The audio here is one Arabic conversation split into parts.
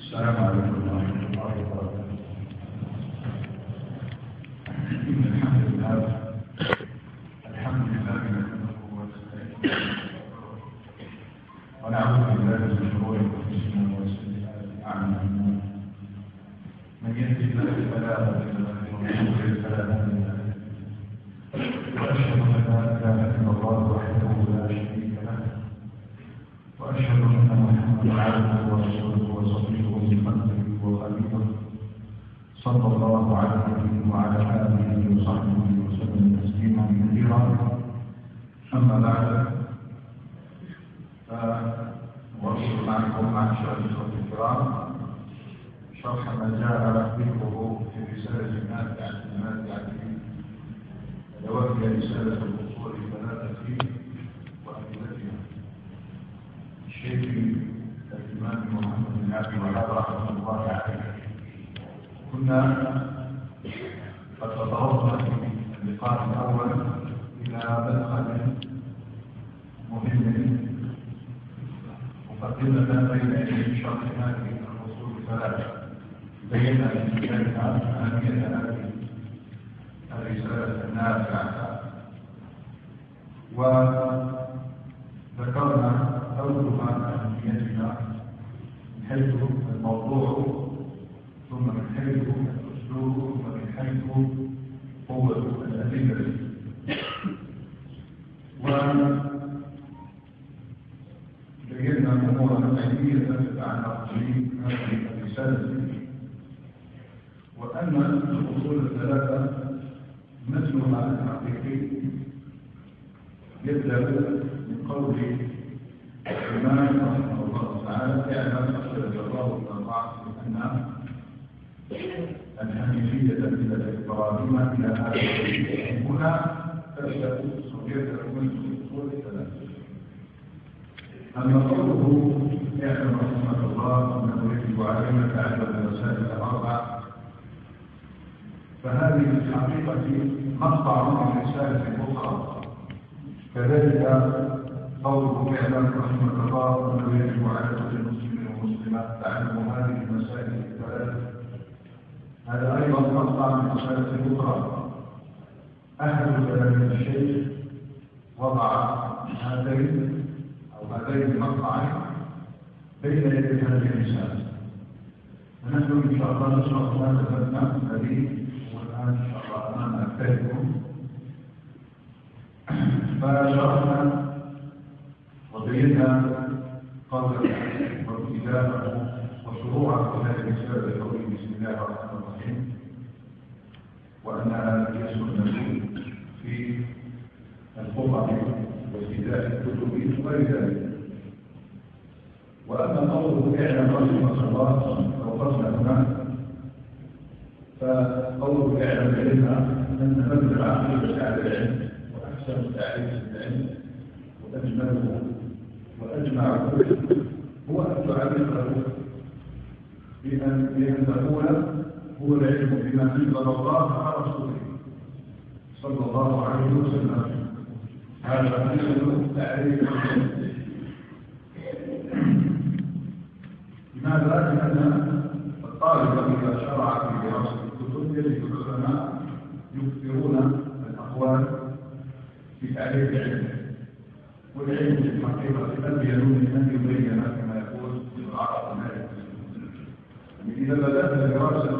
السلام عليكم ورحمة الله وبركاته. الحمد لله نحمده ونستعينه ونعوذ بالله من شرور انفسنا وسيئات اعمالنا. من يهده الله فلا مضل له ومن يضلل فلا هادي له. واشهد ان لا اله الا الله وحده لا شريك له واشهد ان محمدا عبده ورسوله وصفيه من خلقه وخليله صلى الله عليه وعلى اله وصحبه وسلم تسليما كثيرا. اما بعد فأرسل معكم معشر الاخوه الكرام شرح ما جاء ذكره في رساله نافعه وهي رساله الاصول الثلاثه وادلتها الشيخ الامام محمد بن عبد الوهاب رحمه الله عليه. كنا قد تطرقنا في اللقاء الاول الى مدخل مهم مقدمه بين يدي شرح هذه الاصول الثلاثه. بينا في ذلك اهميه هذه الرساله النافعه وذكرنا أولها أهميتها من حيث الموضوع ثم من حيث الأسلوب ثم من حيث قوة الأدلة. وبينا أمورا علمية تتعلق بهذه الرسالة وأن الأصول الثلاثة مثلها الحقيقي يبدأ من قول الإمام رحمه الله تعالى: اعلم أخرج الله من الضعف أن الحنيفية ملة إبراهيم إلى هذا الشيء. هنا تبدأ صغيرة من الأصول الثلاثة. أما قوله اعلم رحمه الله أنه يجب علينا تعلم المسائل الأربع، فهذه في الحقيقة مقطع من رسالة أخرى. كذلك قوله اعلم رحمه الله انه يجب على كل مسلم ومسلمه تعلم هذه المسائل الثلاث، هذا ايضا مقطع من رساله اخرى. احد تلاميذ الشيخ وضع هذين المقطعين بين يدي هذه الرساله، فنحن ان شاء الله نشرح ما كتبنا هذه والان ان شاء الله امام اكثركم. فشرحنا وبينا قدر وابتداءه وشروعه هذه الرساله بقوله بسم الله الرحمن الرحيم وانها يسكن في الخطب وابتداء الكتب وغير ذلك. واما قوله اعلم رحمه الله وقصنا هنا، فقوله اعلم العلم ان مبدا عقيده على العلم واحسن تعريف العلم وأجمله وأجمعه هو أن تعرفه بأن تقول هو العلم بما أنزل الله على رسوله صلى الله عليه وسلم. هذا أجمل تعريف العلم. لماذا؟ لأن الطالب إذا شرع في دراسة الكتب يجد العلماء يكثرون الأقوال في تعريف العلم، والعلم في الحقيقة أبين من أن يبين كما يقول في العرب مالك. إذا بدأت الدراسة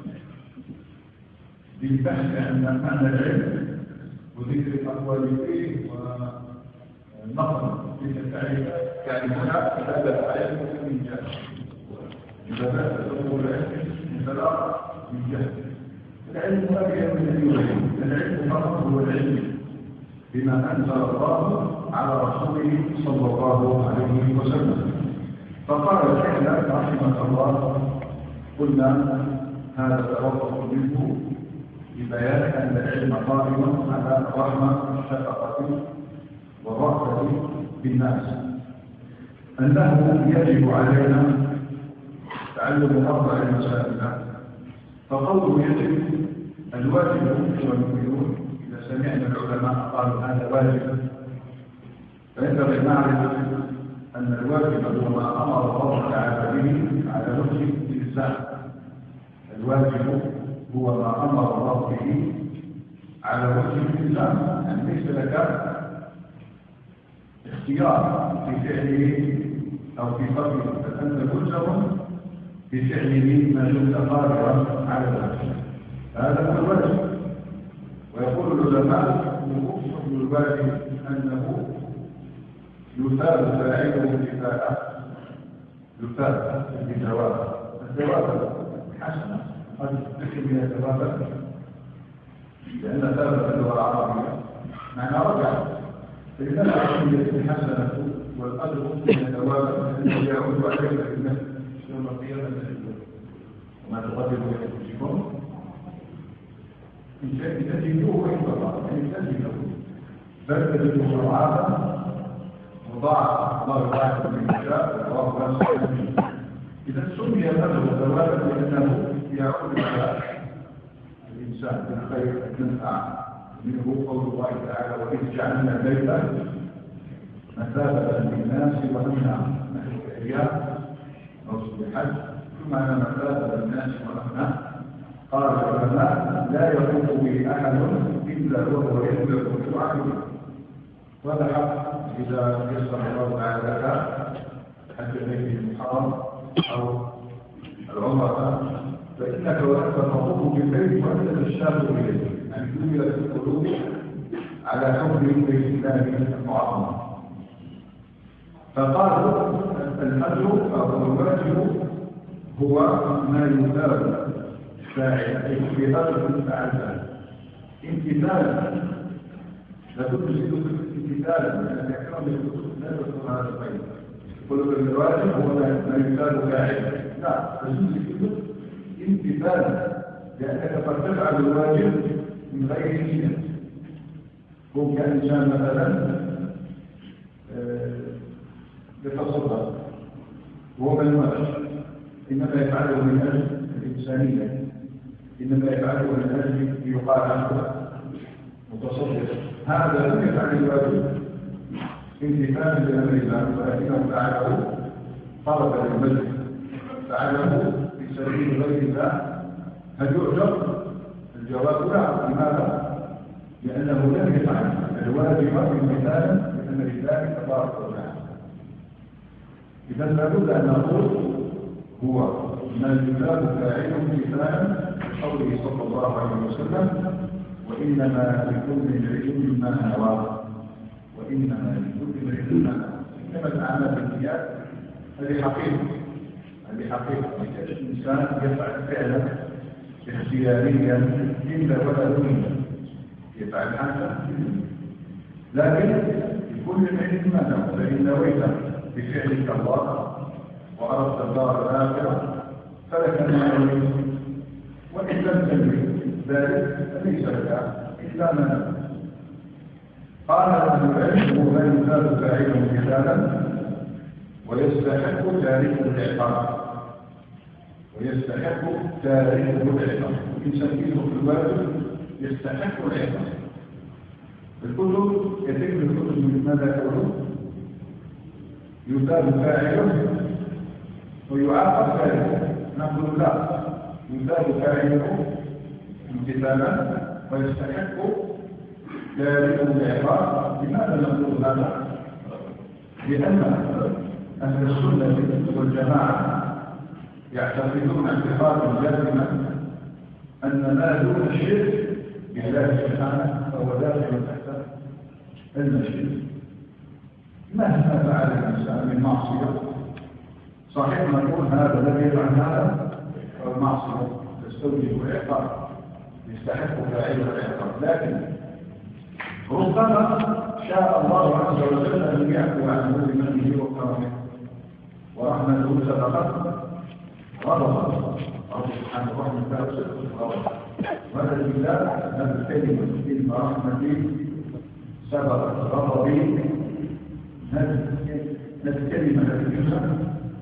بالبحث عن معنى العلم وذكر الأقوال فيه والنقل تلك التعريف، يعني هنا بدأت العلم من جهل. إذا بدأت تقول العلم انطلاق من جهل. العلم أبين من أن يبين. العلم فقط هو العلم بما أنزل الله على رسوله صلى الله عليه وسلم. فقال تعالى رحمه الله: قلنا هذا توقف منه ببيان أن العلم قائم على الرحمة والشفقة والرأفة بالناس، أنه يجب علينا تعلم أربع مسائل. فقوله يجب الواجب والمؤمنون سمعنا العلماء قالوا هذا واجب، فينبغي معرفة أن الواجب هو ما أمر الله تعالى به على وجه الإلزام. الواجب هو ما أمر الله به على وجه الإلزام، يعني ليس لك اختيار في فعله أو في تركه، بل أنت ملزم بفعله ما دمت قادرا على ذلك. هذا هو الواجب. ويقول العلماء من الواجب أنه يثاب فاعله كفاءة، يثاب بثواب. الثواب حسنة قد تكون من الثواب، لأن ثابت اللغة العربية معنى رجع، فلذلك الحسنة والقدر من الثواب الذي يعود عليك في النفس يوم القيامة وما تقدموا لأنفسكم إن تجدوه عند الله، يعني تجده بل تجده مرعاة مضاعف، الله يضاعف من يشاء والله واسع. إذا سمي هذا ثوابا لأنه يعود على الإنسان بالخير المنفعة منه. قول الله تعالى: وإذ جعلنا الليل مثابة للناس وأمنا. نحن كأيام موسم الحج ثم أنا مثابة للناس وأمنا. قال العلماء: لا يطوف به أحد إلا وهو يتبع رجوعه. وهذا حق إذا يسر الله تعالى حج بيته المحرم أو العمرة، فإنك وأنت تطوف بالبيت وأنت تشتاق إليه، يعني جملت القلوب على حب بيت الله المعظم. فقالوا الحج أو الواجب هو ما يثاب فاعل في قدر فعل امتثالا. لا تدرك امتثالا لأن الإكرام لا يذكر هذا الخير. يقول الواجب هو ما يثاب فاعل، لا تدرك امتثالا، لأنك قد تفعل الواجب من غير نية. هو كإنسان مثلا يتصدق وهو من الواجب، إنما يفعله من أجل الإنسانية، إنما يفعله من أجل يقال عنه متصدق. هذا لم يفعل الواجب امتثالا لأمر الله، ولكنه فعله طلبا للمجد، فعله في سبيل غير الله. هل يعجب؟ الجواب لا. لماذا؟ لأنه لم يفعل الواجب امتثالا لأمر الله تبارك وتعالى. إذا لابد أن نقول هو ما يثاب فاعله امتثالا لقوله صلى الله عليه وسلم: وإنما لكل امرئ ما نوى. وإنما لكل امرئ ما نوى. إنما الأعمال بالنيات. هذه حقيقة، هذه حقيقة. الإنسان يفعل فعلا اختياريا إلا ولا نية، يفعل هذا، لكن لكل امرئ ما نوى. فإن نويت بفعلك الله وأردت الدار الآخرة فلك ما نويت، وإن لم تنوي ذلك فليس لك إلا ما نويت. قال ابن العلم: هو ما يثاب فاعله امتثالا ويستحق تاركه العقاب. ويستحق تاركه العقاب. الإنسان في الواجب يستحق العقاب. الكتب يتم الكتب من ماذا يقولون؟ يثاب فاعله ويعاقب فاعله. نقول لا، يثاب فاعله امتثالا ويستحق تاركه العقاب. لماذا نقول هذا؟ لأن أهل السنة والجماعة يعتقدون اعتقادا جازما أن ما دون الشرك بالله سبحانه فهو داخل تحت المشرك. مهما فعل الإنسان من معصية، صحيح نقول هذا الذي يفعل هذا المعصية تستوجب العقاب، يستحق فاعله العقاب، لكن ربما شاء الله عز وجل أن يعفو عنه بمنه وكرمه ورحمته سبقت غضبه. الله سبحانه وتعالى غضبه، وهذا بالله هذه الكلمة: إن رحمتي سبقت غضبي. هذه الكلمة التي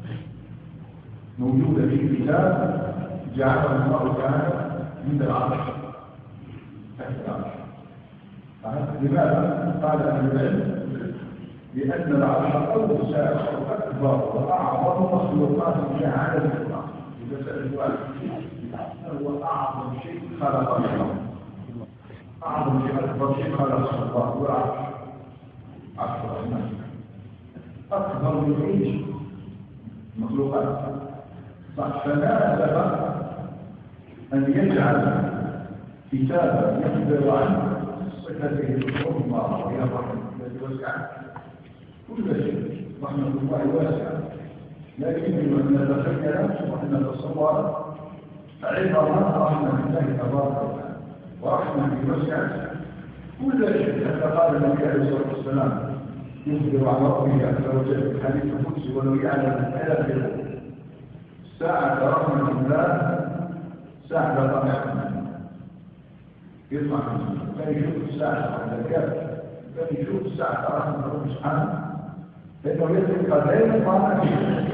موجودة في كتاب جعله الله تعالى عند العرش، تحت العرش. لماذا؟ قال أهل العلم: لأن العرش أوسع وأكبر وأعظم مخلوقات الله على الإطلاق، جسد واحد هو أعظم شيء خلق الله. أعظم شيء أكبر شيء خلق الله هو عرش الرحمن، أكبر من أي مخلوقات. فناسب أن يجعل كتابا يخبر عن صفته العظمى وهي الرحمة التي وسعت كل شيء. رحمة الله واسعة، لكن أن نتخيل وأن نتصور عبارة رحمة الله تبارك وتعالى، ورحمة وسعت كل شيء. حتى قال النبي عليه الصلاة والسلام يخبر عن ربه عز وجل في حديث القدس: ولو يعلم الكافر ساعة رحمة الله ساعة رحمة يسمع كان يشوف الساعة على الكافر، كان يشوف الساعة رحمة الله سبحانه، لأنه يترك غير ما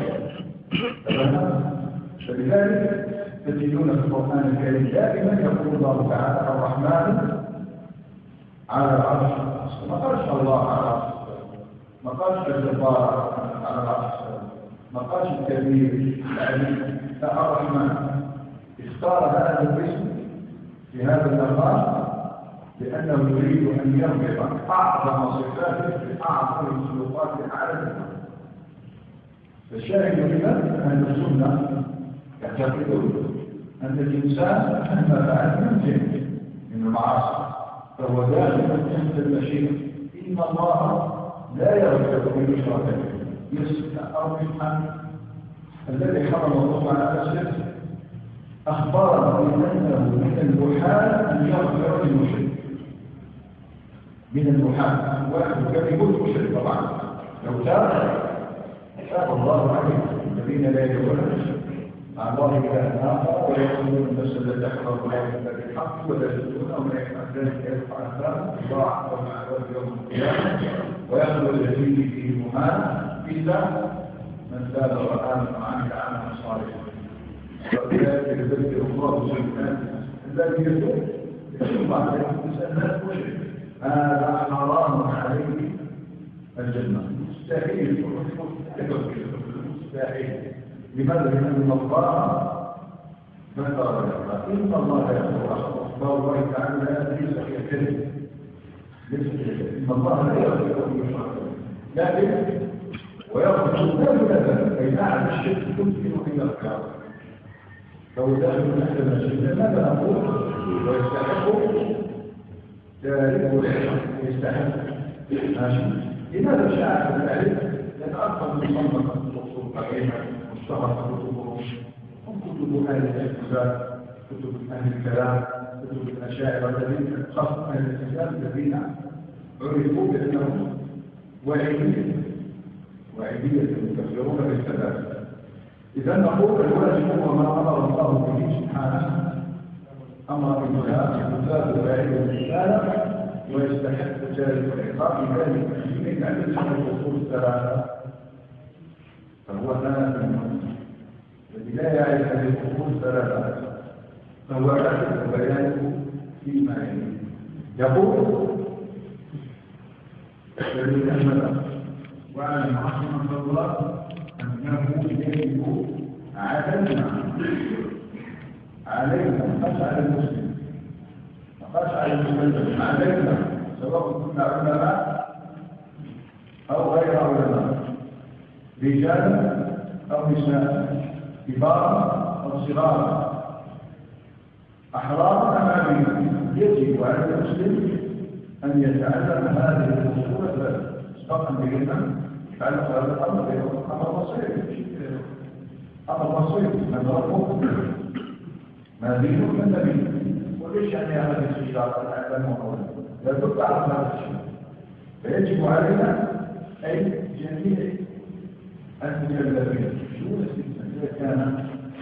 فلذلك تجدون في القرآن الكريم دائما يقول الله تعالى: الرحمن على العرش. ما قالش الله على العرش، ما قالش الجبار على العرش، ما قالش الكبير العليم، لا، الرحمن. اختار هذا الاسم في هذا المقام لأنه يريد أن يربط أعظم صفاته بأعظم المخلوقات العالم. فالشاهد هنا أهل السنة يعتقدون أن الإنسان مهما فعل من المعاصي فهو داخل تحت المشيئة. إن الله لا يغفر أن يشرك به، يسمع أو يفهم. الذي حرم الله على نفسه أخبرنا بأنه من المحال أن يغفر للمشرك، من المحال. واحد كان يقول مشرك طبعا لو تاب الله عليه. الذين لا يدعون مع الله إلها آخر ويقتلون النفس التي حرم الله إلا بالحق ولا يقتلون ولا يفعل ذلك يرفع أثام الله عظم عذاب يوم القيامة ويخلد فيه فيه مهان إلا من تاب وآمن وعمل عملا صالحا. وذلك يذكر الله سبحانه الذي يتوب عليه الناس مشرك هذا حرام عليه الجنة. مستحيل مستحيل. لماذا؟ لأن الله ذكر إن الله يغفر. الله تعالى ليس كالكذب، إن الله لا يغفر أن يشرك به، لكن ويغفر ذلك ذلك أي نعم الشرك يمكن أن يغفر. لو دخل تحت المسجد ماذا نقول؟ ويستحق ذلك يستحق ماشي. لماذا شاع ذلك؟ لأن أكثر من صنفة الأصول القديمة مشتهرة كتبهم هم كتب أهل الاعتزال، كتب أهل الكلام، كتب الأشاعرة الذين خاصة أهل الإسلام الذين عرفوا بأنهم وعيدية يكفرون بالثلاثة. إذا نقول الواجب هو ما أمر الله به سبحانه، أمر بالمثال وبعيد الرسالة ويستحق ذلك العقاب ذلك من أن يسمى الأصول الثلاثة. فهو ثلاثة الذي لا يعرف هذه الأصول الثلاثة فهو يعرف بيانه فيما يلي. يقول الذي أحمد وعلى معصمة الله أنه يجب علينا مقاش على المسلم، مقاش على المسلم علينا، سواء كنا علماء أو غير علماء، رجال أو نساء، كبار أو صغار، أحرار أماميين، يجب على المسلم أن يتعلم هذه الأصول الثلاثة. سبقا بهما يتعلق هذا الأمر أمر بسيط، أمر بسيط من ربه ما دينه من نبيه. وليش يعني هذا الشجاع الأعلام وقوله لا تبقى على هذا الشيء. فيجب علينا أي جميع المكلفين شو إذا كان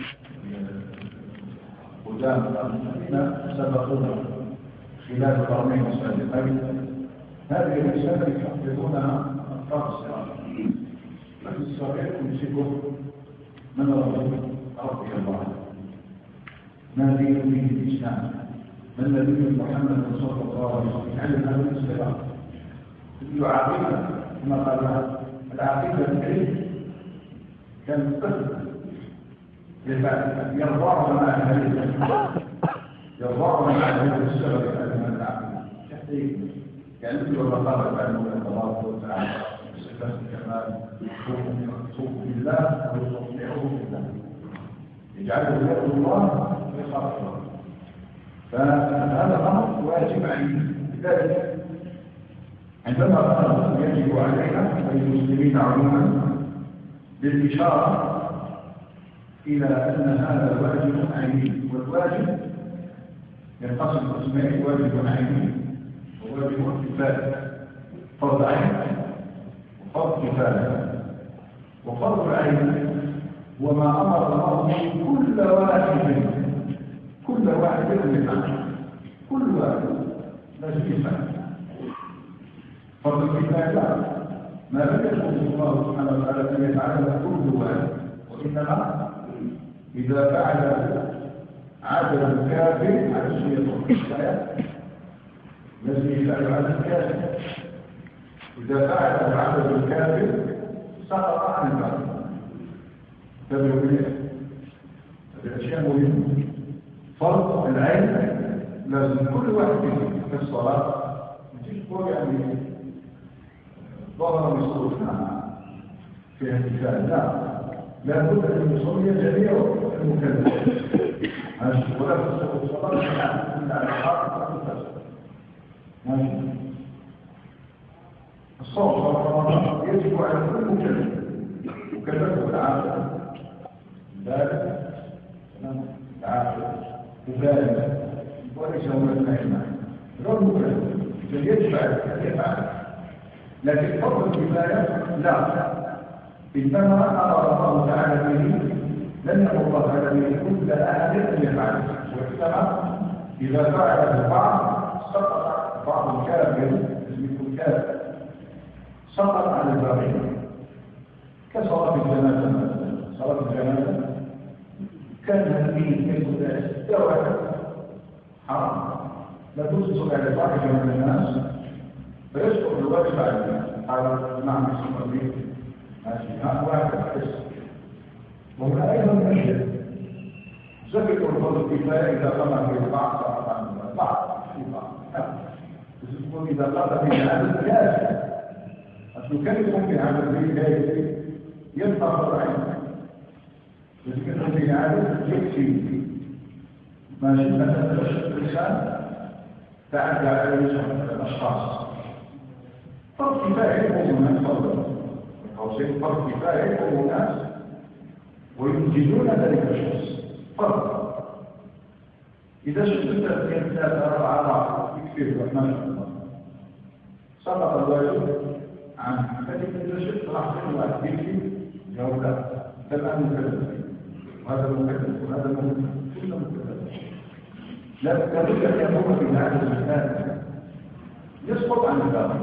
قدام الذين سبقونا خلال القرنين السابقين هذه الرسالة يحفظونها أطفال الصغار، لكن الصغير يمسكه من رضي الله عنه. ما دين به الإسلام؟ ما النبي محمد صلى الله عليه وسلم يعلم هذا الصغار يعاقبنا كما قال العاقبة الكريم كان الطفل يرضعن مع الهدف يرضعن مع الهدف السبب من العقل يعني مثل الرقابة بعد من الله وتعالى صفات الكمال خوف بالله ويطيعه بالله يجعله يرضي الله ويخاف الله فهذا الأمر واجب عليه لذلك عندما قال يجب علينا وللمسلمين عموما بالإشارة إلى أن هذا واجب عيني والواجب ينقسم قسمين واجب عيني وواجب كفاية فرض عين وفرض كفاية وفرض العين هو ما أمر الله كل واحد يفعل كل واحد لازم يفعل فرض الكفاية لا ما لم يكن الله سبحانه وتعالى أن يفعله كل واحد وإنما إذا فعل عدد الكافر على الشيطان لازم يفعل عدد الكافر إذا فعل عدد الكافر سقط عن الباب هذه الأشياء مهمة فرض العين لازم كل واحد في الصلاة تقول يعني ظهر مصروفنا في احتفال لا بد أن يصلي جميع المكلفين ولا تصح الصلاة إلا على الحق ماشي الصوم والرمضان يجب على كل مكلف بالعافية ذلك العافية وذلك وليس هو النعمة غير مكلف يجب أن يفعل لكن فرض الكفاية لا إنما أمر الله تعالى به لن يأمر الله تعالى به كل أحد أن يفعله وإنما إذا فعل البعض سقط بعض الكافر اسمه الكافر سقط عن الباقين كصلاة الجنازة مثلا صلاة الجنازة كان هذه يقول حرام لا تنصب على الواحد من الناس فيسقط الواجب عليه هذا معنى اسمه به ماشي واحد بس وهنا ايضا مشهد زكاة الفرض الكفاية اذا قام في البعض سقط عن البعض في بعض بس اذا قام في هذا الكافر اصل كلمة في هذا البيت يبقى فرض عين بس كلمة في هذا يكفي ماشي مثلا الانسان تعدى على الاشخاص فرض كفاية يكون فرض قوسين فرض كفاية يكون الناس وينجزون ذلك الشخص فرض إذا شفت الثلاثة 4 يكفي ما شاء الله سقط الواجب عنه لكن إذا شفت راح تكون يكفي جواب لا فالآن مكلف وهذا مكلف وهذا مكلف كل مكلف لابد أن يكون في هذا المكان يسقط عن الباقي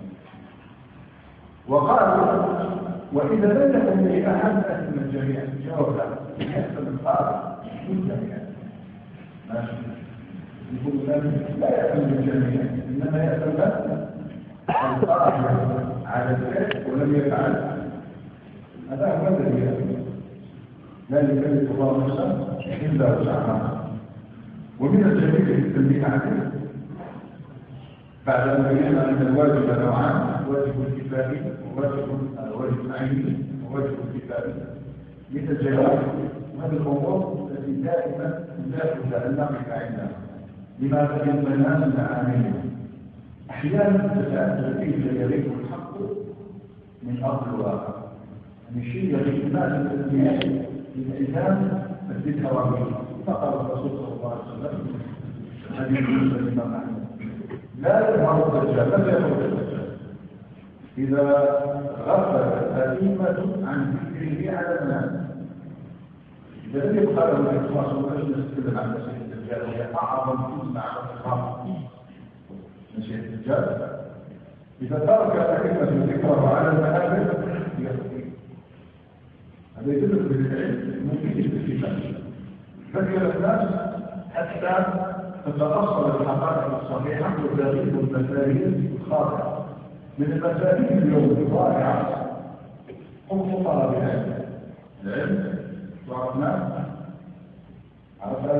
وقالوا وإذا لم يكن لأحد أثم الجميع جواب لا يحسن القاضي الجميع ماشي يقول لا يأثم الجميع إنما يأثم القاضي على الفعل ولم يفعل هذا هو الذي يأثم لا يكلف الله نفسا إلا وسعها ومن الجميل التنبيه عليه بعد أن بينا أن الواجب نوعان واجب الكفائي وواجب عيني وواجب الكفائي يتجاوز وهذه الأمور التي دائما لا تتألق عندنا لماذا يبقى الناس معانيهم أحيانا تتأثر كيف يريد الحق من أرض الواقع يعني شيء يريد الناس للإنسان بالتوابع فقال الرسول صلى الله عليه وسلم حديث الإمام أحمد لا يظهر الدجال لا يظهر الدجال إذا غفل الأئمة عن ذكره على الناس الذي قاله الإخلاص والمجلس نتكلم عن مسيح الدجال وهي أعظم فتنة على الإطلاق مسيح الدجال إذا ترك الأئمة ذكره على المنابر يخفي هذا يدل بالعلم ممكن الاستفادة ذكر الناس حتى تتأصل الحقائق الصحيحة وتغيب المفاهيم الخاطئة من المفاهيم اليوم الضائعة هم فقراء بالعلم العلم وعرفناه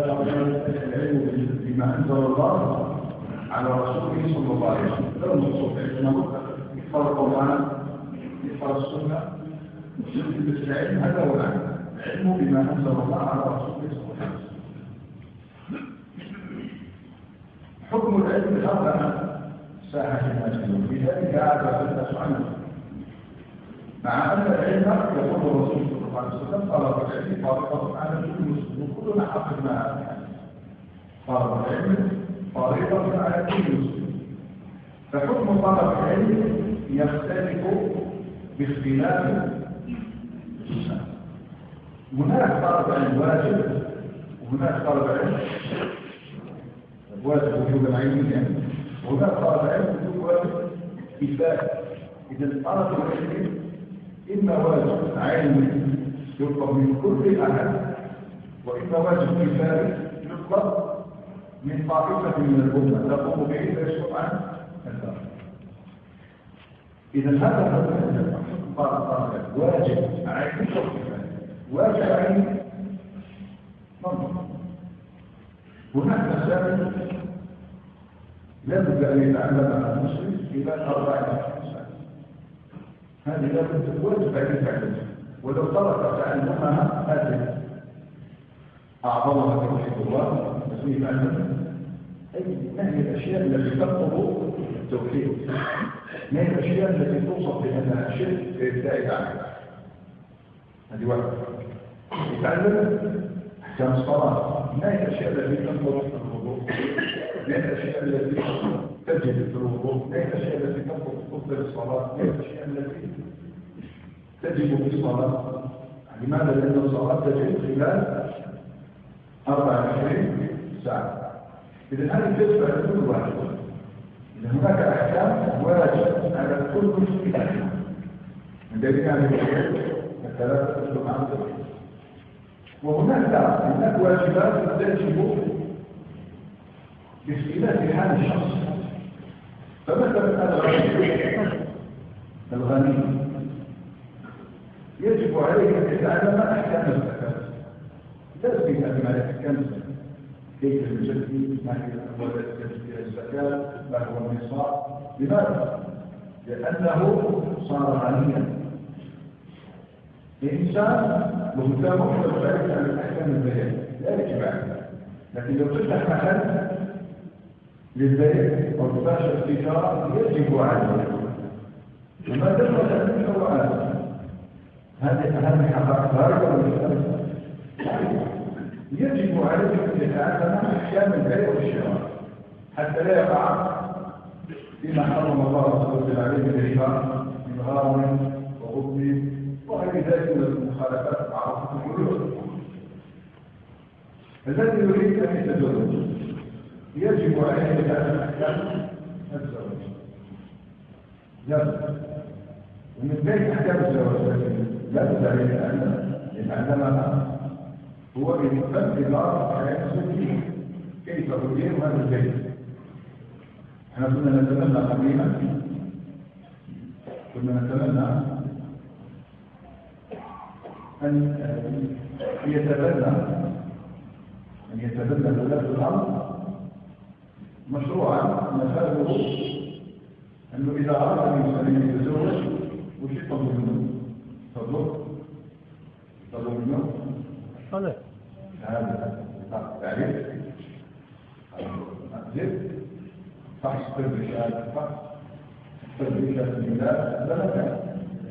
العلم بما أنزل الله على رسوله صلى الله عليه وسلم. لو نصوص عندنا يختار القرآن يختار السنة ويثبت العلم، هذا هو العلم بما أنزل الله على رسوله صلى الله عليه وسلم. حكم العلم خلق ساحة الناس، لذلك عاد الناس عنه، مع أن العلم يقول الرسول صلى الله عليه وسلم طلب العلم فريضة على كل مسلم، وكلنا حققنا هذا. طلب العلم فريضة على كل مسلم، فحكم طلب العلم يختلف باختلاف السنة. هناك طلب علم واجب وهناك طلب علم واجب وجوبا علميا، وهناك طلب علم وجوب واجب كفاية. إذا طلب العلم إما واجب علمي يطلب من كل أحد، وإما واجب كفاية يطلب من طائفة من الأمة تقوم به فيسقط عن الآخر. إذا هذا هو الحكم. واجب علمي وكفاية. واجب علمي منظر. هناك مسائل لا بد أن يتعلمها المسلم إلى 4 مسائل، هذه لا بد واجب عليه تعلمها، ولو ترك تعلمها هذه أعظمها توحيد الله لازم يتعلمها. أي ما هي الأشياء التي تطلب التوحيد؟ ما هي الأشياء التي توصف بأنها شرك فيبتعد عنها؟ هذه واحدة. يتعلم أحكام الصلاة، ما هي الأشياء التي تنظر في الوضوء؟ ما هي الأشياء التي تجد في الوضوء؟ ما هي الأشياء التي تفضل الصلاة؟ ما هي الأشياء التي تجب في الصلاة؟ لماذا؟ لأن الصلاة تجب خلال 24 ساعة. إذا هذه تجب على كل واحد. إذا هناك أحكام واجب على كل مسلم، من ذلك الثلاثة تجب عن التوحيد. وهناك هناك واجبات تجب باختلاف حال الشخص. فمثلا الغني يجب عليه ان يتعلم احكام الزكاه، لازم يتعلم على احكام الزكاه، كيف يزكي، ما هي الاموال التي تجب الزكاه، ما هو النصاب. لماذا؟ لانه صار غنيا. الانسان وكان مخرج ذلك عن الاحكام البيع لا يجب عليه، لكن لو فتح محل للبيع او تباشر التجاره يجب عليه، وما دخل ذلك هو عادة. هذه حقائق غير ولا يجب عليه ان يتعلم احكام البيع والشراء حتى لا يقع فيما حرم الله سبحانه وتعالى عليه الربا من غرام وغبن وغير ذلك من المخالفات المعروفه في البيوع. الذي يريد ان يتزوج يجب عليه ان يتعلم احكام الزواج، ومن بين احكام الزواج لا بد ان يتعلمها هو بمثل اداره حياه الزوجيه، كيف تدير هذا البيت. احنا كنا نتمنى قديما ان يتبنى ولاة الامر مشروعا مثاله انه اذا اراد الانسان ان يتزوج وش يطلب منه؟ طلب منه صلاة. هذا تعريف زد فحص طب الشهادة، فحص طب الشهادة الميلاد، لا مكان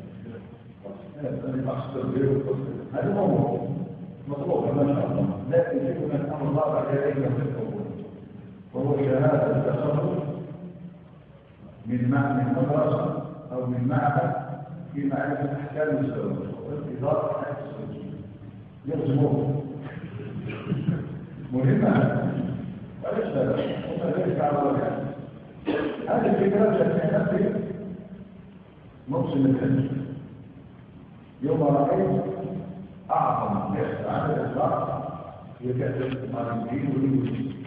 فحص طب هذا موضوع مطلوب ما شاء الله، لكن يجب ان امر الله بعد ذلك يتطور، وهو شهادة التخرج من مدرسة او من معهد في معرفة احكام الزواج والاداره حياة الزوجية. يرجموه مهمة وليس وما ذلك على وجهه. هذه الفكرة جاءت في موسم الحج. يوم رأيت أعظم بحث عن الإطلاق هي كأس المالكيين والإنجليزيين.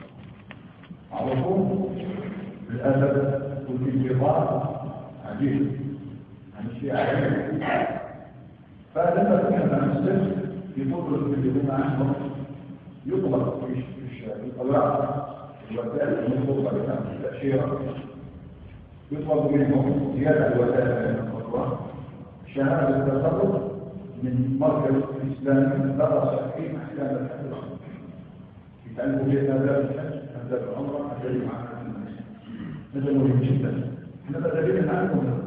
عرفوا الأدب والانتظار عجيب عن الشيء عجيب. فلما كنا نستجد في فضل التلفزيون عنهم يطلق في الأوراق الوسائل المطلوبة للتأشيرة يطلب منهم زيادة الوسائل من الخطوة شهادة التصرف من مركز الإسلامي درس في أحكام الحج يتعلموا في آداب الحج آداب العمرة آداب معاملة الناس هذا مهم جدا احنا بدأنا نعلمهم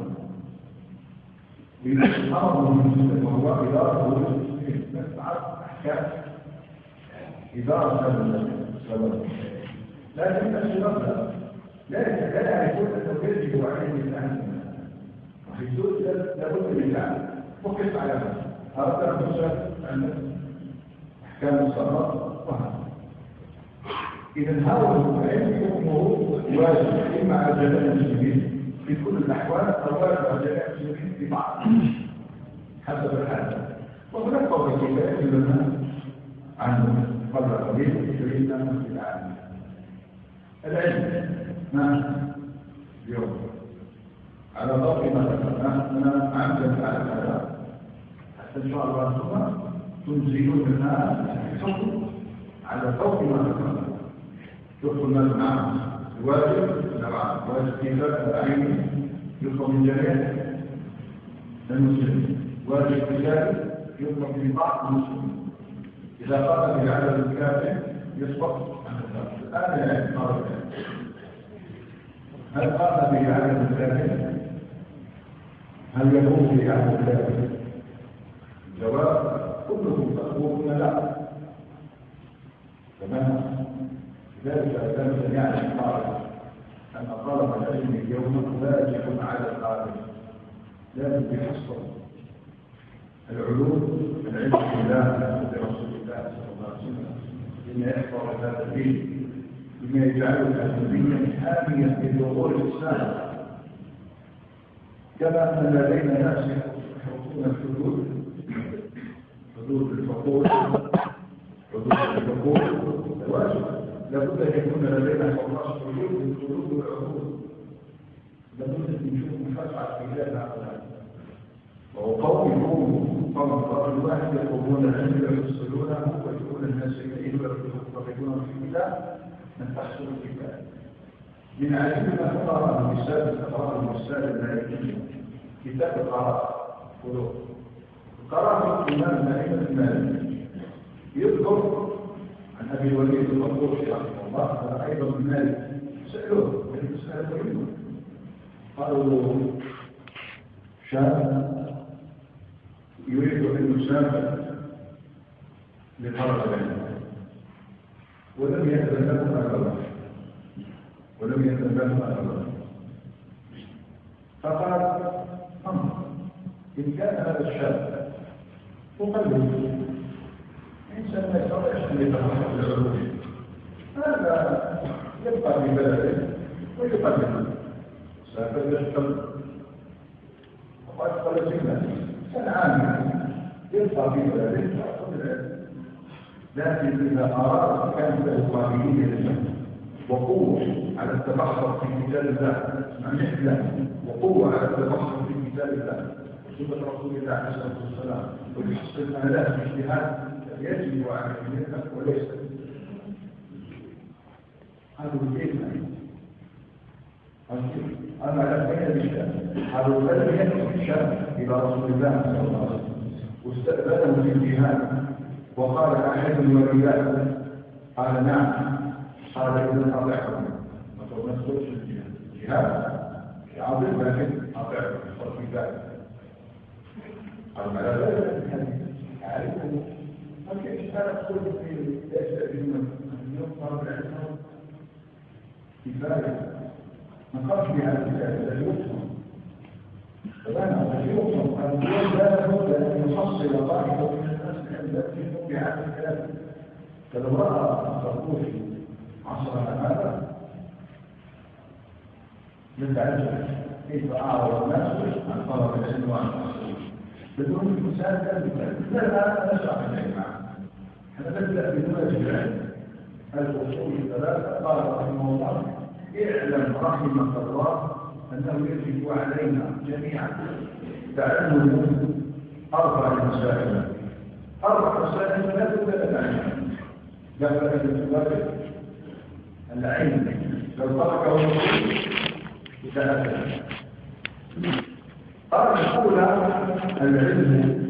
ويتحرر من جدا وهو إدارة وجود نفعل أحكام إدارة هذا السبب لكن الشباب لا يعرفون أنه يجب عليه التعلم وحيث لابد من التعلم وقف على هذا أردت أن تشرح عن أحكام الصلاة وهذا إذا هذا العلم حكمه واجب إما على جميع المسلمين في كل الأحوال أو واجب على جميع المسلمين في بعض حسب الحال وهناك طريقة يأتي لنا عن قبل قليل يريدنا في العالم العلم ما اليوم على ضوء ما ذكرنا أنا عمدا على هذا حتى إن شاء الله ثم تنزلون منها الحكم على ضوء ما ذكرنا يدخل الناس معنا الواجب نوعان واجب كتاب عيني يطلب من جميع المسلمين واجب كتاب يطلب من بعض المسلمين إذا قام بعدد الكافر يسقط عن الكافر الآن العلم قال هل قام بعدد الكافر؟ هل يقوم بعدد الكافر؟ الجواب كلكم تقولون لا تمام ذلك لم يعلم قائل أن طلب العلم اليوم واجب على القائل لازم يحصل العلوم العلم بالله برسول الله صلى الله عليه وسلم بما يحفظ هذا الدين بما يجعله الأسلمية حامية لظهور الإسلام كما أن لدينا ناس يحطون الحدود حدود الفقود حدود الفقود واجب لابد أن يكون لدينا حراس حدود الحدود والعقود لابد أن نشوف مفتعة في هذا العالم وهو قوم يكون قوم الواحد يقومون العلم ويفصلونه ويكون الناس إليه ويرتبطون في الكتاب من تحصل الكتاب من علمنا فقراء المساد فقراء المساد لا يجب كتاب القراء قلوب القراء في الإمام الأئمة المالك يذكر عن أبي الوليد المنصور رحمه الله هذا أيضا من مالك سألوه المسألة مهمة قالوا له شاب يريد أن يسافر لطلب العلم ولم يأذن له أبدا فقال إن كان هذا الشاب مقلد إنسان ما يستطيعش أن يتحقق العلوم هذا يبقى في بلده ويقلد سافر يشتغل وقد قال سنة سنعان يبقى في بلده ويأخذ العلم لكن إذا أراد كان له قابلية وقوة على التبحر في كتاب الله نحن وقوة على التبحر في كتاب الله سنة رسول الله عليه الصلاة والسلام ويحصل آلاف اجتهاد يجب على الجنة وليس هذا الكلمة أما لم يكن هذا لم يكن الشاب إلى رسول الله صلى الله عليه وسلم واستقبله في الجهاد وقال أحد الوليات قال نعم قال إذن أطعكم ما تقولش الجهاد عظيم لكن أطعكم في ذلك قال ما لا أعرفه فكيف أنا أقول في يستأذنون أن يقرأ العلم كفاية ما قالش بهذا الكتاب الذي يقصر فبانا الذي يقصر اليوم لا بد أن يحصل طائفة من الناس التي يقوم بهذا الكلام فلو رأى الطرطوش عصرنا هذا نتعجب كيف أعرض الناس عن طلب العلم وعن الحصول بدون المساعدة لا نشرح العلم احنا نبدأ بنماذج العلم الأصول الثلاثة قال رحمه الله اعلم رحمك الله أنه يجب علينا جميعا تعلم 4 مسائل 4 مسائل لا بد لنا لا بد العلم لو تركه يتأثر. قال الأولى العلم،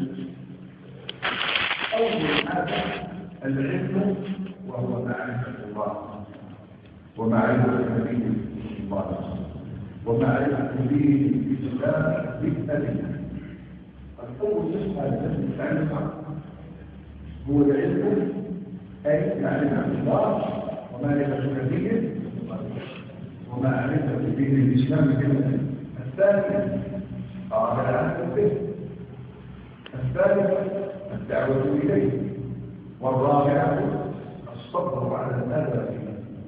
أول حاجة العلم وهو معرفة الله ومعرفة نبيه الله ومعرفة دين الإسلام بالأدلة. الأول مسألة التي تعرفها هو العلم، أي معرفة الله ومعرفة نبيه ومعرفة دين الإسلام بالأدلة. الثاني قال العلم به، الثالث الدعوة إليه، والرابعة الصبر على الأذى فيه.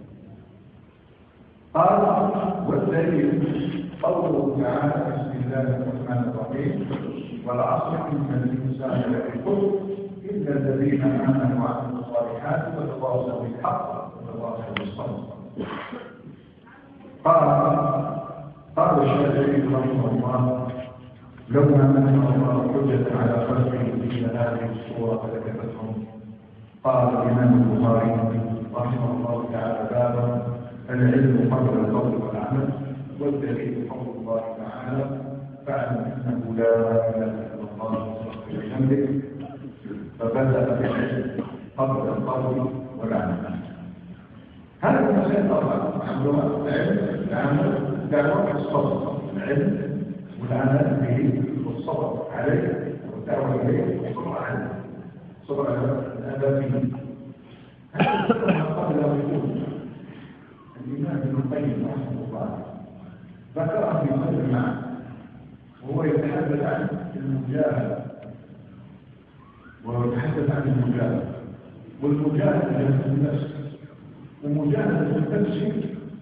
قال والدليل قوله تعالى بسم الله الرحمن الرحيم والعصر إن الإنسان لفي خسر إلا الذين آمنوا وعملوا الصالحات وتواصوا بالحق وتواصوا بالصبر. قال الشافعي رحمه الله لولا من الله حجة على خلقه إلى هذه الصورة لكفتهم. قال الإمام البخاري رحمه الله تعالى بابا العلم قبل القول والعمل، والدليل قول الله تعالى فاعلم انه لا اله الا الله واستغفر لذنبك، فبدا بالعلم قبل القول والعمل. هذه المسائل اربعه: العلم، العمل، الدعوه، الصبر. العلم والعمل به والصبر عليه والدعوه اليه والصبر عليه، الصبر على الاذى فيه. هذا قبل وجود الإمام ابن القيم رحمه الله ذكر في قدر معه وهو يتحدث عن المجاهدة، ويتحدث عن المجاهدة والمجاهدة للنفس، ومجاهدة النفس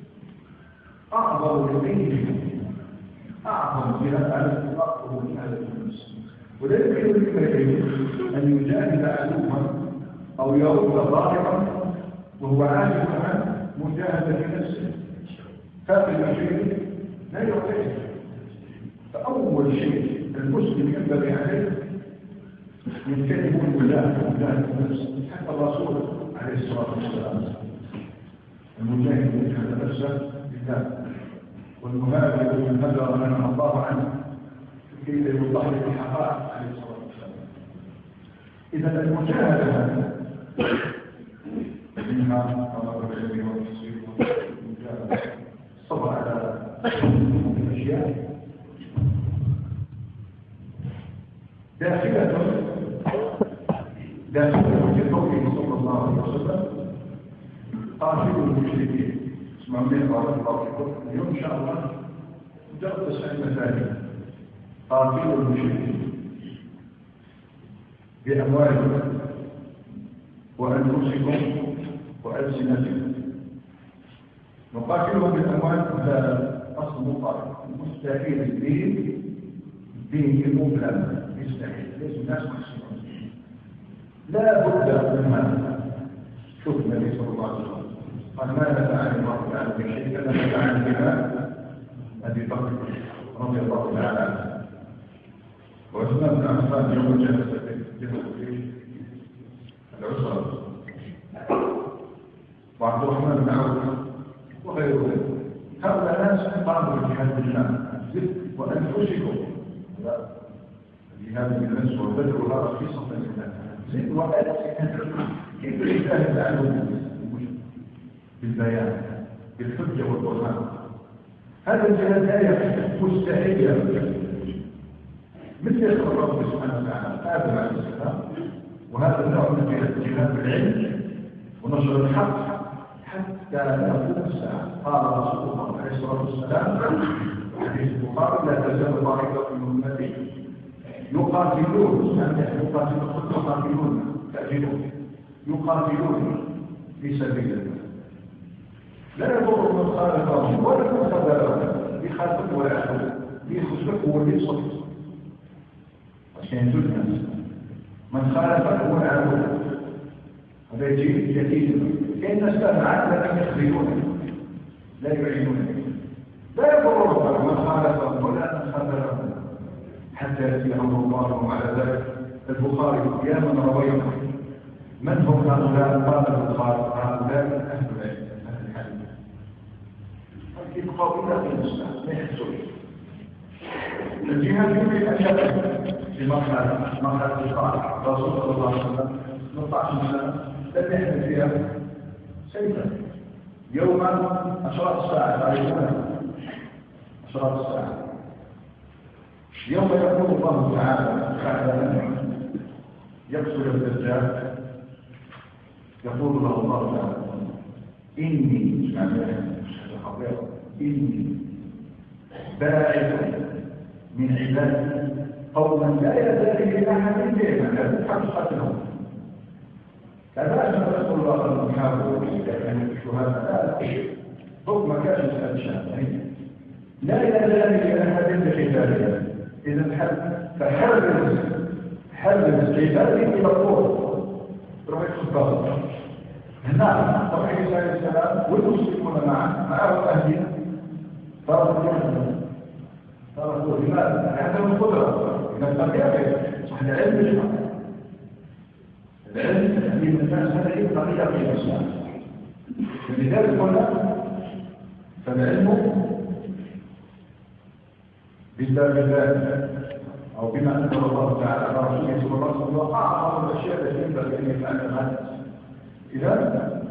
أعظم لديه، أعظم جهاد أقوى من هذا النفس. ولا يمكن أن يجاهد عدوا أو يرد ظاهرا وهو عاجز عنه مجاهدة نفسه، هذا الشيء لا يعتقد. فأول شيء المسلم ينبغي عليه يجتنب مجاهدة النفس. حتى الرسول عليه الصلاة والسلام المجاهد يجاهد نفسه بالله، والمهاجر من هجر من الله عنه كي يوضح الحقائق عليه الصلاة والسلام. إذا المجاهدة منها طلب العلم والتفسير والمجاهدة، الصبر على الأشياء داخلة في قوله صلى الله عليه وسلم قاتلوا المشركين. اسمعوا مني قال الله فيكم اليوم إن شاء الله مجرد 90 مثال. قاتلوا المشركين بأموالكم وأنفسكم وألسنتكم. نقاتلهم بالأموال هذا أصل مطلق مستحيل. الدين المبلغ مستحيل، ليس الناس محسنون، لا بد من هذا. شوف النبي صلى الله عليه وسلم قال ما نفعني الله تعالى بشيء كما نفعني بها أبي بكر رضي الله تعالى عنه، وعثمان بن عفان يوم جلس في العسرة، وعبد الرحمن بن عوف وغيره. هؤلاء ناس قاموا بجهاد الله وأنفسكم. لا، الجهاد بالنفس والبدء هذا رخيصة لله. زد وقالت كيف يجتهد عنه بالبيان بالحجة والبرهان. هذا الجهاد لا يحتاج مستحيل مثل الرب سبحانه وتعالى آدم عليه السلام، وهذا النوع من الجهاد بالعلم ونشر الحق حتى لا تقوم الساعة. قال رسول الله عليه الصلاة والسلام في حديث البخاري لا تزال طائفة من أمتي يقاتلون في سبيل الله لا يضر من خالفهم ولا من خذلهم، بخالفه ولا يحكم بيخسرك وبيصف عشان يزول الناس. من خالفه ولا يحكم هذا يجي جديد. كأن السماعات لكن يخذلونه لا يعينونه، لا يضرهم من خالفهم ولا من خذلهم حتى يأتي أمر الله. وعلى ذلك البخاري يا من رويته من هم هؤلاء؟ قال البخاري هؤلاء أهل العلم أهل الحديث يبقوا إلى في الإسلام لا يحسون الجهاد يمكن أن يكون في مرحلة الصالح الرسول صلى الله عليه وسلم 12 سنة لم يحمل فيها سيفا يوما أشراط الساعة تعرفونها أشراط الساعة يوم يقول الله تعالى من يقتل الدجال يقول له الله تعالى إني باعث من عبادي قوما لا يزال أحد بهم لا تتحدث قتلهم كذلك يقول الله المحاور يعني الشهداء حكم كاشف الشهداء لا يزال أحد بقتالهم إذا فحرز قتالهم إلى الطور روح الخطاب هنا طبعا عيسى عليه السلام والمسلمون معه أهلين صاروا لماذا؟ عندهم القدرة إذا الطبيعة صح العلم من الناس هذا هي طريقة في الإسلام لذلك قلنا فالعلم بالله أو بما أنزل الله تعالى على رسوله صلى الله عليه وسلم أعظم الأشياء التي ينبغي أن يفعلها إذا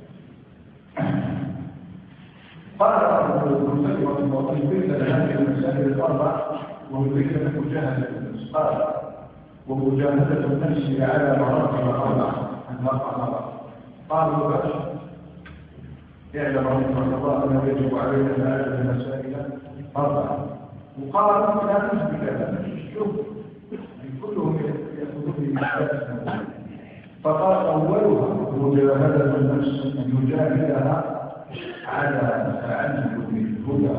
قال ابن سلمة ويبين هذه المسائل الأربع ويبين مجاهدة النفس قال ومجاهدة النفس على مراتب أربع قال وباش اعلم رحمه الله أنه يجب علينا معرفة المسائل أربع وقال لا تثبت هذا شوف كلهم يأخذون بمسائل فقال أولها مجاهدة النفس أن يجاهدها على تعلم الهدى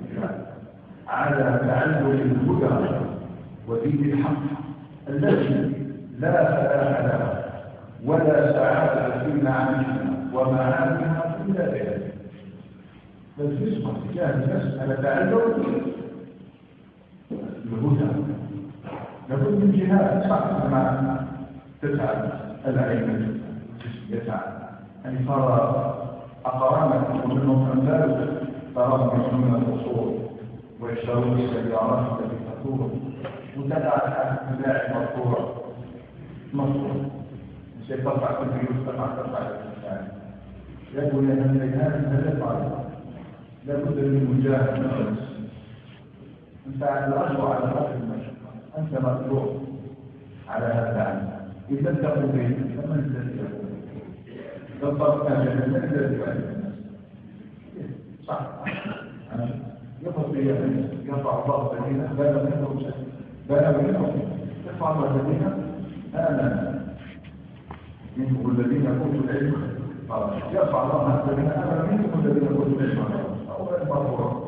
ودين الحق التي لا فلاح لها ولا سعادة في معانيها ومعانيها إلا بها بل يصبح تجاه النفس على تعلم الهدى لابد من جهاد صح كما تسعى العلم يسعى أن ترى أقرانك ومنهم أمثال تراهم يسمون الأصول ويشترون السيارات التي تطور وتدعى ملاعب مرفوعة سيترفع كل فيروس ترفع الإنسان يجب أن هذا يفعل لابد من مجاهدة النفس أنت على الأجر على هذا المشروع أنت مطلوب على هذا العمل إذا تقوم به فمن الذي يقوم بالضبط من الذي يفعل صح يرفع الله الذين بلغ منهم يرفع الله الذين آمنوا منهم الذين اوتوا العلم يرفع الله الذين آمنوا منهم الذين اوتوا العلم أولا مرفوعا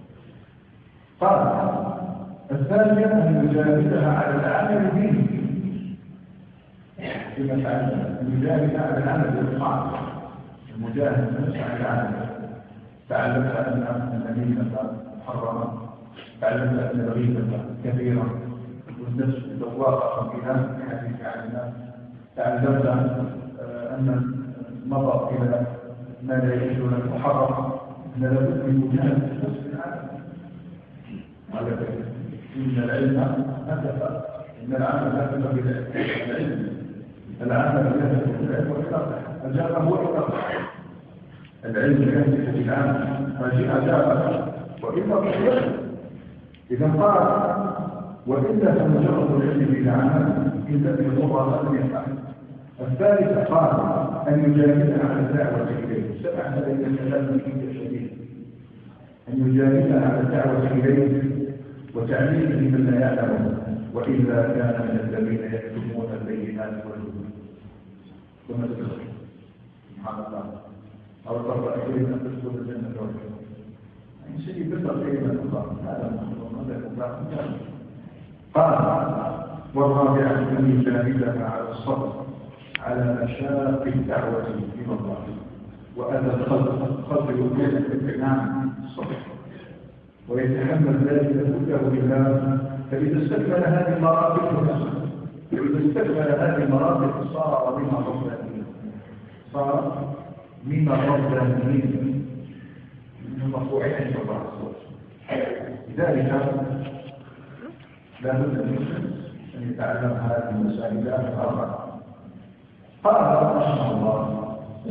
قال الثانية أن يجاهدها على العمل به كما تعلم المجاهد على العمل بالقاعدة المجاهد نفسه على العمل تعلمت أن النميمة محرمة تعلمت أن الغيبة كثيرة والنفس ذواقة خفيفة حديث عن الناس تعلمت أن النظر إلى ما لا يجوز لك محرم أن لابد من مجاهدة النفس في العمل على ذلك إن العلم هدف إن العمل هدف بالعلم العمل هدف بالعلم والإطلاق الجامع هو الإطلاق العلم يهدف بالعمل فجاء جاء وإلا بالعلم إذا قال وإلا فمجرد العلم بالعمل إلا بضرر أن يفعل الثالث قال أن يجاهد على الدعوة إليه سمع هذا الكلام شديد أن يجاهد على الدعوة إليه وتعليمه من لا يعلمه وإلا كان من الذين يكتمون البينات والهدى ثم تدخل سبحان الله أو ترى أكيد أن تدخل الجنة والهدى يعني شيء بالضبط كلمة الله هذا قال والرابعة أن يجاهدها على الصبر على مشاق الدعوة إلى الله وأذى الخلق يؤمن نعم الصبر ويتحمل ذلك كله بالله فإذا استكمل هذه المراتب وإذا استكمل هذه المراتب صار من الربانيين، صار من الربانيين من المرفوعين عند الله عز وجل. لذلك لا بد للمسلم أن يتعلم هذه المسائل الأربعة. قال رحمه الله: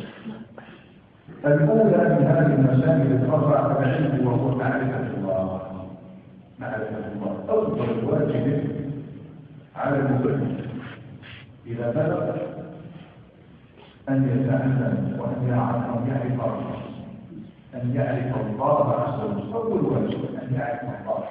الأولى من هذه المسائل الأربعة العلم وهو معرفة الله. معرفة الله أفضل الواجب على المسلم إذا بلغ أن يتعلم وأن يعرف الله، أن يعرف الله عز وجل. أول واجب أن يعرف الله،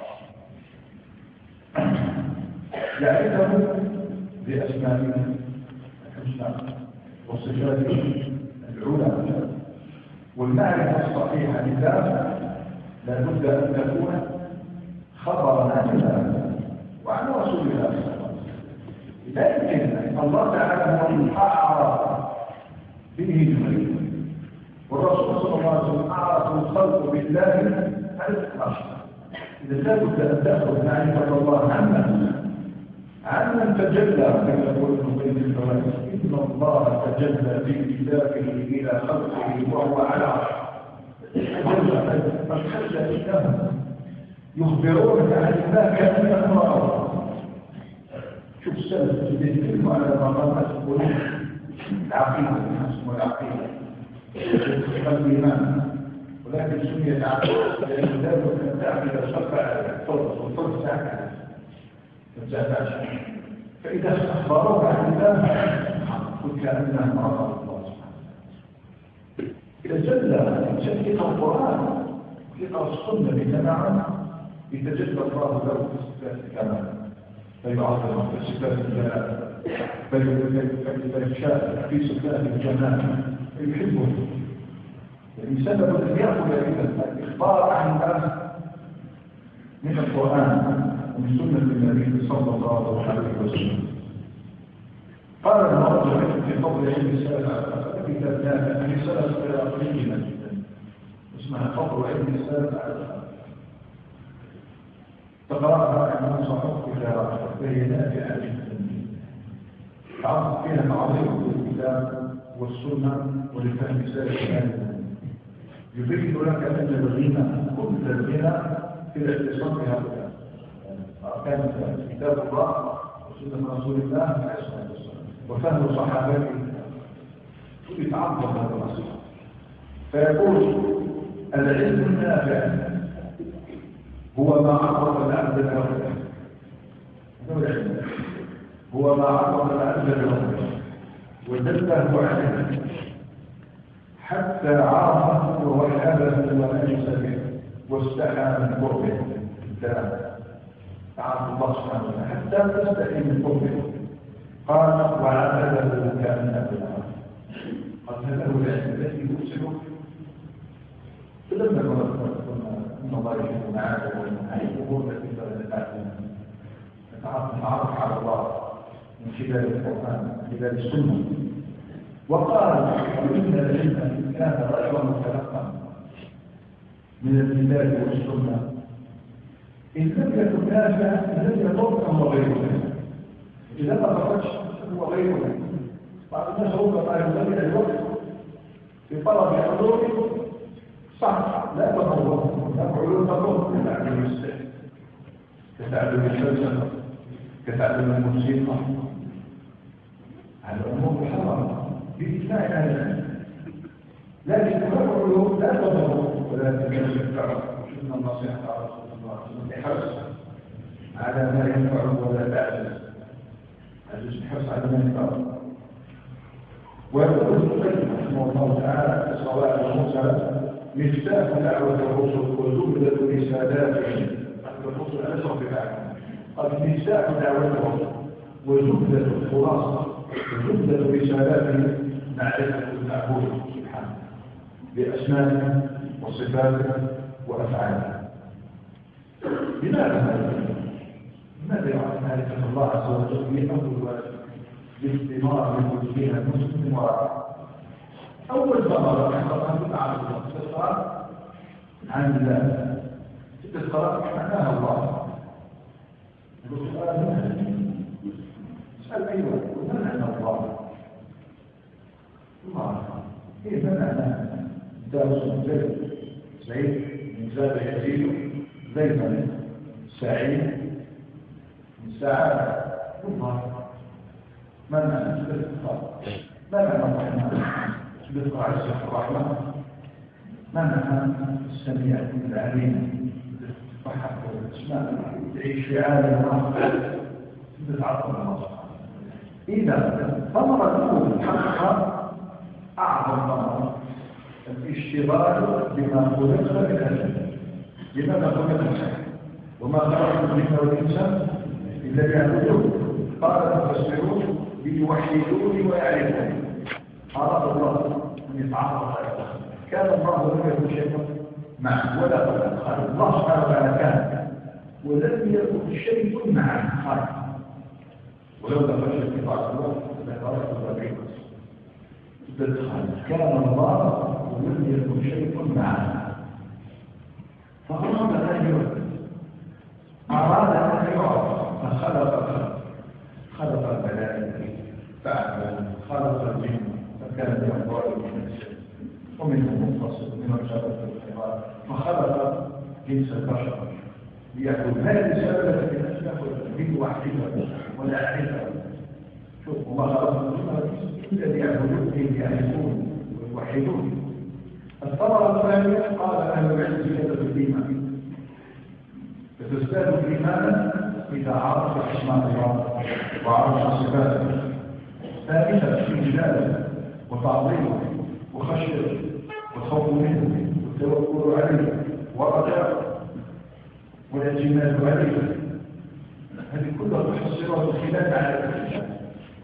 يعرفه بأسمائه الحسنى وصفاته العلى. والمعرفة الصحيحة لله لا بد أن تكون خبرا عن الله وعن رسول الله صلى الله عليه وسلم. لا يمكن الله تعالى أن أعرف به جبريل، والرسول صلى الله عليه وسلم أعرف الخلق بالله عن الخلق. إذا لا بد أن تأخذ معرفة الله عمن تجلى كما يقول ابن قيم الفوائد: إن الله تجلى في كتابه إلى خلقه وهو على عرشه. فالحج إنهم يخبرونك عن الله كأنهم رأوا. شوف السلف يتكلموا على مقامات القلوب، العقيدة والعقيدة والإيمان، ولكن سميت عقيدة لأن ذلك تعمل شرع الفرص والفرص تعمل فتعتاش. فإذا أخبروك عن الله قل كأنهم رأوا الله سبحانه. إذا جل القرآن يقرأ السنة بجماعة يتجلى الله له في صفات الكمال، فيعظم في صفات الجلال، فيشاء في صفات الجمال، فيحبه. يعني سبب أن يأخذ الإخبار عن الناس من القرآن ومن سنة النبي صلى الله عليه وسلم. قال المرجع في فضل علم السلف في كتاب نافع في سلف قليلا جدا اسمها فضل علم السلف على الخلق. تقرأها عن صحف كتاب فهي نافعة جدا، تعرف فيها تعظيم الكتاب والسنة ولفهم سلف العلم. يبين لك أن الغنى كل الغنى في الاتصال بهؤلاء كان كتاب الله وسنة رسول الله عليه الصلاة والسلام وفهم صحابته يتعظم هذا الأصل. فيقول: العلم النافع هو ما عرف العبد لربه. هو ما عرف العبد لربه ودله عليه حتى عرفه وحابه ونجس به واستحى من قربه. تعرف الله سبحانه وتعالى حتى تستحي من قربه. قال: وعبده كأنه بالعرض. قال: هذا هو العلم الذي يوصله. فلما قلنا ان الله يحب معاذ وهي الامور التي نتعرف على الله من خلال القران من خلال السنه. وقال: ان العلم كان غير متلقى من الكتاب والسنه إن لم يكن نافعا لم يضر فهو غيره. إذا ما خرجش هو غيره. بعض الناس هم قالوا يضيع الوقت في طلب حضوره صح، لا تضره. علوم تضر كتعلم السحر، كتعلم الفلسفة، كتعلم الموسيقى، على الأمور محرمة بإجماع أهل العلم. لكن العلوم لا تضر ولكن ينفع. شفنا النصيحة على رسول الله الحرص على ما ينفع ولا تعجز. الحرص على ما ينفع. ويقول ابن القيم رحمه الله تعالى في صواعق المرسلة: مفتاح دعوة الرسل وزبدة رسالاتهم. الرسل أشرف بعدهم. قال: مفتاح دعوة الرسل وزبدة الخلاصة وزبدة رسالاتهم معرفة المعبود سبحانه بأسمائه وصفاته وأفعاله. لماذا يعرف معرفة الله عز وجل في أول واجب باستمرار من فيها المسلم وراءه؟ أول ثمرة حققها على الاستقرار عن الله. الاستقرار معناها الله. السؤال اسأل أيوة ما معنى الله؟ الله إيه ما معنى درس زيد من زاد يزيد زيدا سعيد من سعادة الله ما معنى الاستغفار؟ ما معنى الرحمن؟ الاستغفار عز الرحمن ما معنى السميع العليم؟ الصحة والاسماء تعيش في عالم آخر تتعرض الله. إذا ثمرة الأولى الحقيقة أعظم ثمرة الاشتغال بما خلق من أجله. لماذا خلق الإنسان؟ وما خلق الجن والإنس إلا ليعبدون. قال المفسرون ليوحدوني ويعرفوني. أراد الله أن يتعرض على كان الله لم يكن شيئا معه ولا خلق الله سبحانه وتعالى كان ولم يكن شيء معه خالق. ولو دخلت في بعض الله لقرأت الربيع كان الله ولم يكن شيء معه فأراد أن يعرف فخلق الملائكة فأعمل خلق الجن فكان ينظر من الشيء ومنهم متصل من الجبل والحمار فخلق جنس البشر ليأكل هذه السبب في نفسه من وحده ولا أعرفه. شوف وما خلق الجن إلا ليعبدون يعرفون ويوحدون. الثمرة الثانية قال أهل العلم زيادة الإيمان فتزداد الإيمان إذا عرف أسماء الله وعرف صفاته. ثالثا في جلاله وتعظيمه وخشيته والخوف منه والتوكل عليه والرجاء والاعتماد عليه. هذه كلها تحصلها الخلاف على الإنسان.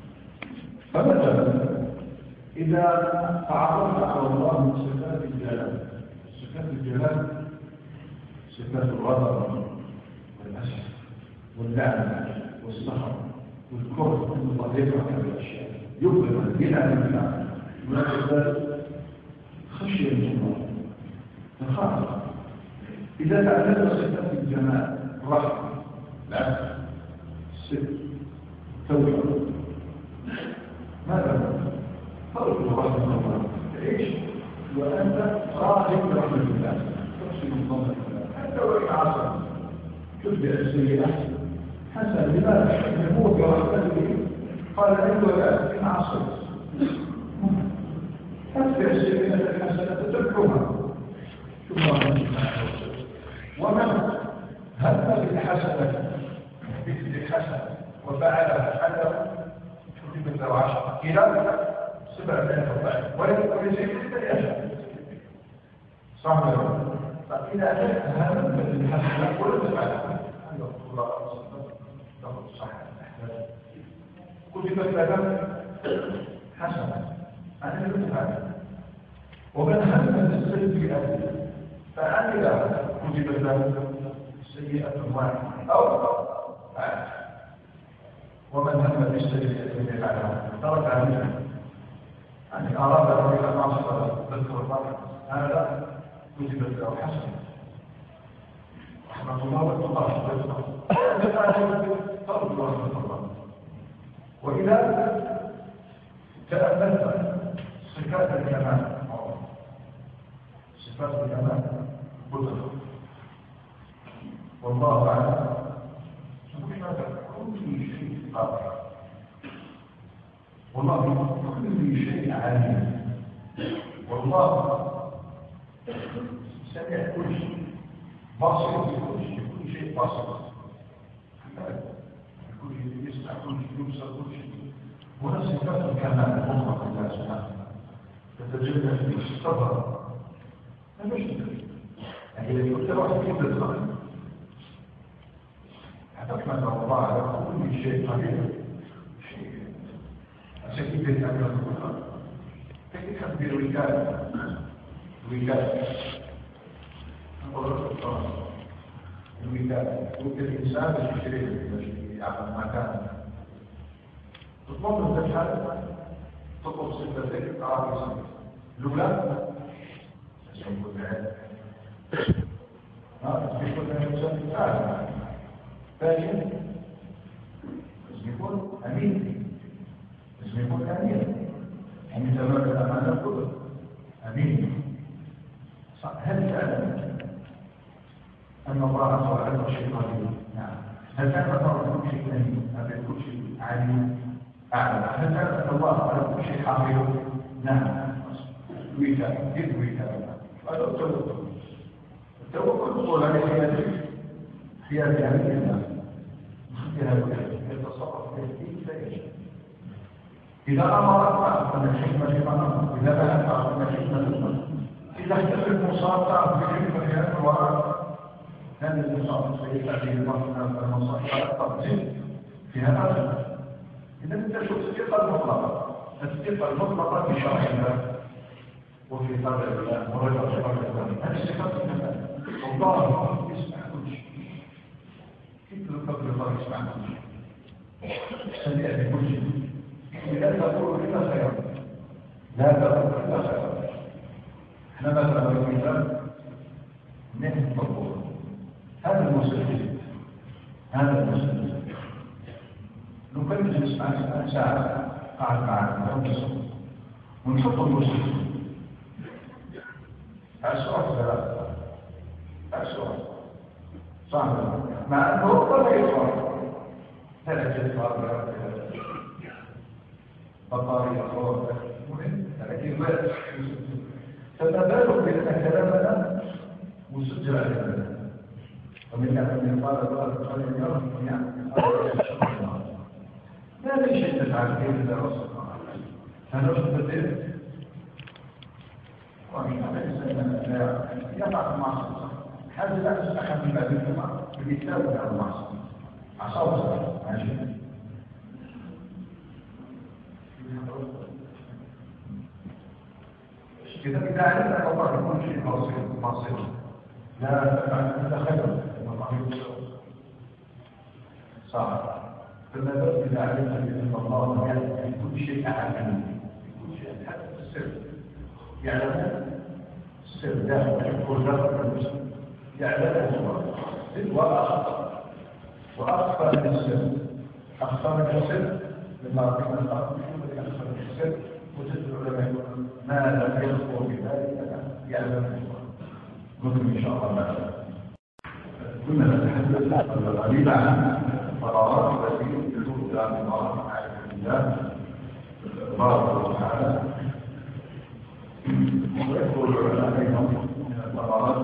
فمثلا إذا تعرفت على الله من صفات الجلال، صفات الجلال صفات الغضب والأسف واللعنة والسخط والكره المتطرفة من الأشياء يبغض البناء لله ولكن خشية الله الخاطر. إذا تعلمت صفات الجمال الرحمة العدل الصدق التوبة ماذا فرق رحمة الله تعيش وأنت راغب برحمة الله تحسن الظن حتى وإن عصر تبدأ السيئة حسن لماذا يموت برحمته قال أيضا لا إن عصر تتبع السيئة الحسنة تتبعها ومن هم بالحسنة مثل الحسنة وفعلها حسنة كتبت له 10 إلى 700 ضعف ولكن شيء لا يشاء صح ولا لا؟ فإذا أتت هم بالحسنة ولم تفعلها هذا الله تاخذ صح كتبت له حسنة أنا لم تفعلها. ومن هم بالسيئة فعمل كتبت له سيئة واحدة أو ومن هم بالسيئة فعلها ترك عنها يعني أراد أن يكون ناصر ذكر الله هذا كتبت له حسنة رحمة الله والتقى ترجو رحمة الله. وإذا تأملت صفات الكمال صفات الكمال قدرة والله أعلم كل شيء قادر والله كل شيء عليم والله سمع كل شيء بصير كل شيء بصير كل شيء يسمع كل شيء يبصر كل شيء. هنا صفات الكمال مطلق الله سبحانه تتجلى في الصبر لا مش يعني كل واحد كيف تدخل أتكلم الله على كل شيء قدير شيء أشكي في الأمر الأخرى كيف تخبر الوكالة الوكالة الإنسان يشتري يعمل مكان تطلب الزكاة تطلب صفتين عربي الأولى يقول هذا يقول هذا ثانيا يكون أمين أن الله سبحانه وتعالى شيء قدير. نعم. هل تعلم أن كل شيء أمين؟ هل كل شيء عليم؟ أعلم. هل تعلم أن الله على كل شيء حافظ؟ نعم. ويتابع كيف ويتابع؟ هذا التوكل. التوكل هو على حياة الناس. يتصرف كيف يشاء. إذا أمر فأخذ الحكمة لمن إذا بلغ فأخذ الحكمة لمن إذا اختلف المصاب فأخذ الحكمة لمن وراء هذا المصاب سيأتي المصاب التقديم في هذا. إذا أنت شوف الثقة المطلقة، الثقة المطلقة في شرع الله وفي قدر الله ورجع شرع الله. هذه الصفات المثال. الله يسمع كل شيء. كيف قدر الله يسمع كل شيء؟ سميع بكل شيء. لا تقول إلا خير. لا تقول إلا خير. احنا مثلا بالكتاب نحن نقول هذا المسلم نكمل نجلس معنا ساعة قاعد معنا ونشوف المسلم السؤال صعب مع أنه ولا يصعب ثلاثة صعب بطارية صورة مهم لكن ما فما بالك بأن كلامنا مسجل علينا ومن أن قال الله خير اليوم يعني ما في شيء تفعل فيه إلا رسول الله فنرشد الدين ومن الإنسان لا يقع المعصية هذا لا يستحق من بعد الجمعة بالإسلام على المعصية عصاوة ماشي إذا علمت أن الله يكون شيء بسيط لا تتخيل أن الله يكون صح فما بالك إذا علمت أن الله يعلم كل شيء أعلم كل شيء حتى السر يعلم السر داخل المسلم يعلمه وأخفى من السر أخفى من السر لما ربنا الأرض أخفى من السر وجدت العلماء يقولون ما لم يذكر بذلك يعلم نكمل إن شاء الله معنا. كنا نتحدث قليلا عن القرارات التي تدور إلى الله بارك تعالى ويذكر العلماء أيضا من القرارات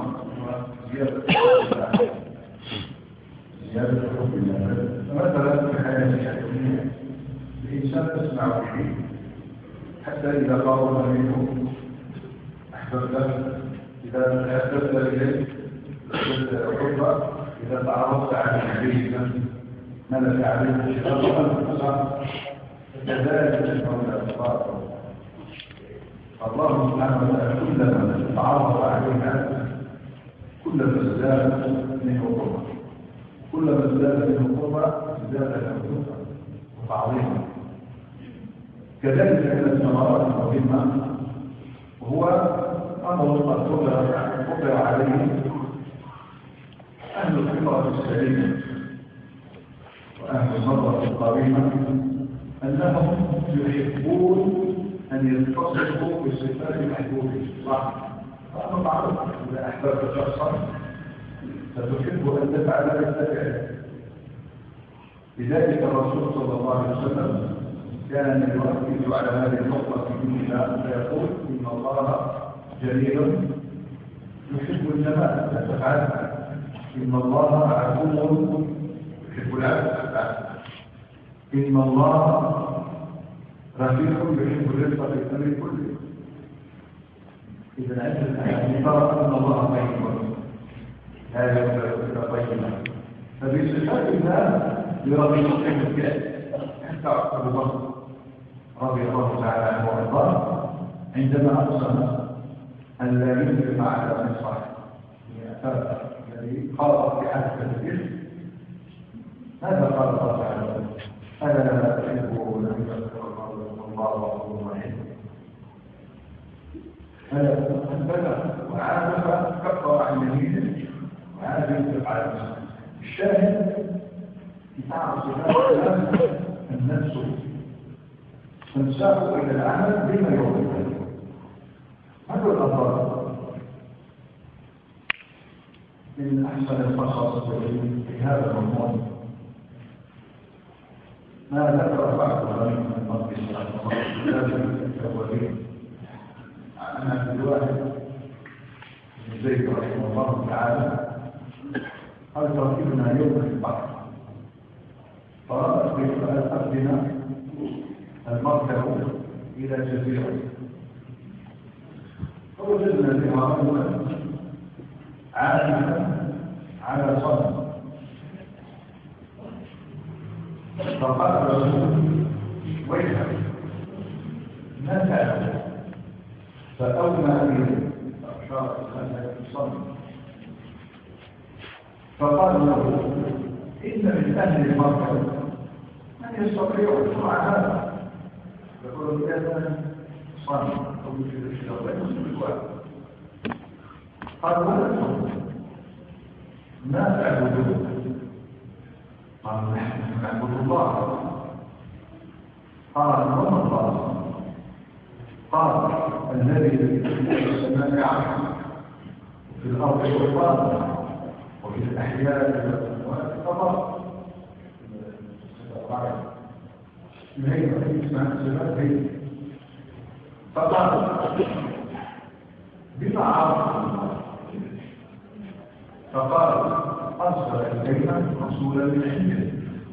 زيادة حب الله. مثلا في حياته اليومية الإنسان يسمع به حتى إذا قارن منه أحببت إذا أحببت إليه حبا إذا تعرضت على النبي ملك عليه الشيطان كذلك يسمعون الأخبار. الله سبحانه وتعالى كلما تعرض عليها كلما ازداد منه قربا كلما ازداد منه قربا ازداد له وتعظيما. كذلك من الثمرات المهمة وهو أمر قد قدر عليه أهل الفطرة السليمة وأهل النظرة القويمة أنهم يحبون أن يتصفوا بصفات محبوبه صح؟ فأنا معروف إذا أحببت شخصا فتحب أن تفعل بالتفعيل. لذلك الرسول صلى الله عليه وسلم كان يركز على هذه النقطة في ديننا فيقول إن الله جليل يحب الجمال لا تفعل إن الله عفو يحب العفو إن الله رفيق يحب الرفق في الأمر كله. إذا أنت يعني ترى أن الله طيب لا يغفر طيبا فبصفات الله يرغب الكائن حتى أبو بكر رضي الله تعالى عنه وارضاه عندما أقسم أن لا ينفق على مصر الذي خاض في حادثة الإثم ماذا قال الله تعالى؟ أنا لا أحب أن يغفر الله غفور رحيم. فأنبذ وعاد كفر عن يمينه وعاد ينفق على مصر. الشاهد تعرف صفات النفس تنساق إلى العمل بما يوضح. هذا الأفضل من سنتخصص في هذا الموضوع ما ذكر بعض من المقدس رحمه الله الأولين عن عبد الواحد بن زيد رحمه الله تعالى قال تركبنا يوم في البحر فرأت بنا المركب إلى جزيرة فوجدنا فيها رجلا عالما على صنم فقال الرسول ويحك ما تعلم فأومى به فأشار إلى الصنم فقال له إن من أهل المركب من يستطيع الشرع هذا يقول هذا صنم أو يجد الشيء لا يصل الواحد قال ما تعبدون قال نحن نعبد الله قال وما الله قال الذي في السماء عرش وفي الأرض سلطان وفي الأحياء والأموات قضاء الهيئة اسمها السماء هيئة فقال بما عرف فقال أرسل إلينا رسولا من عنده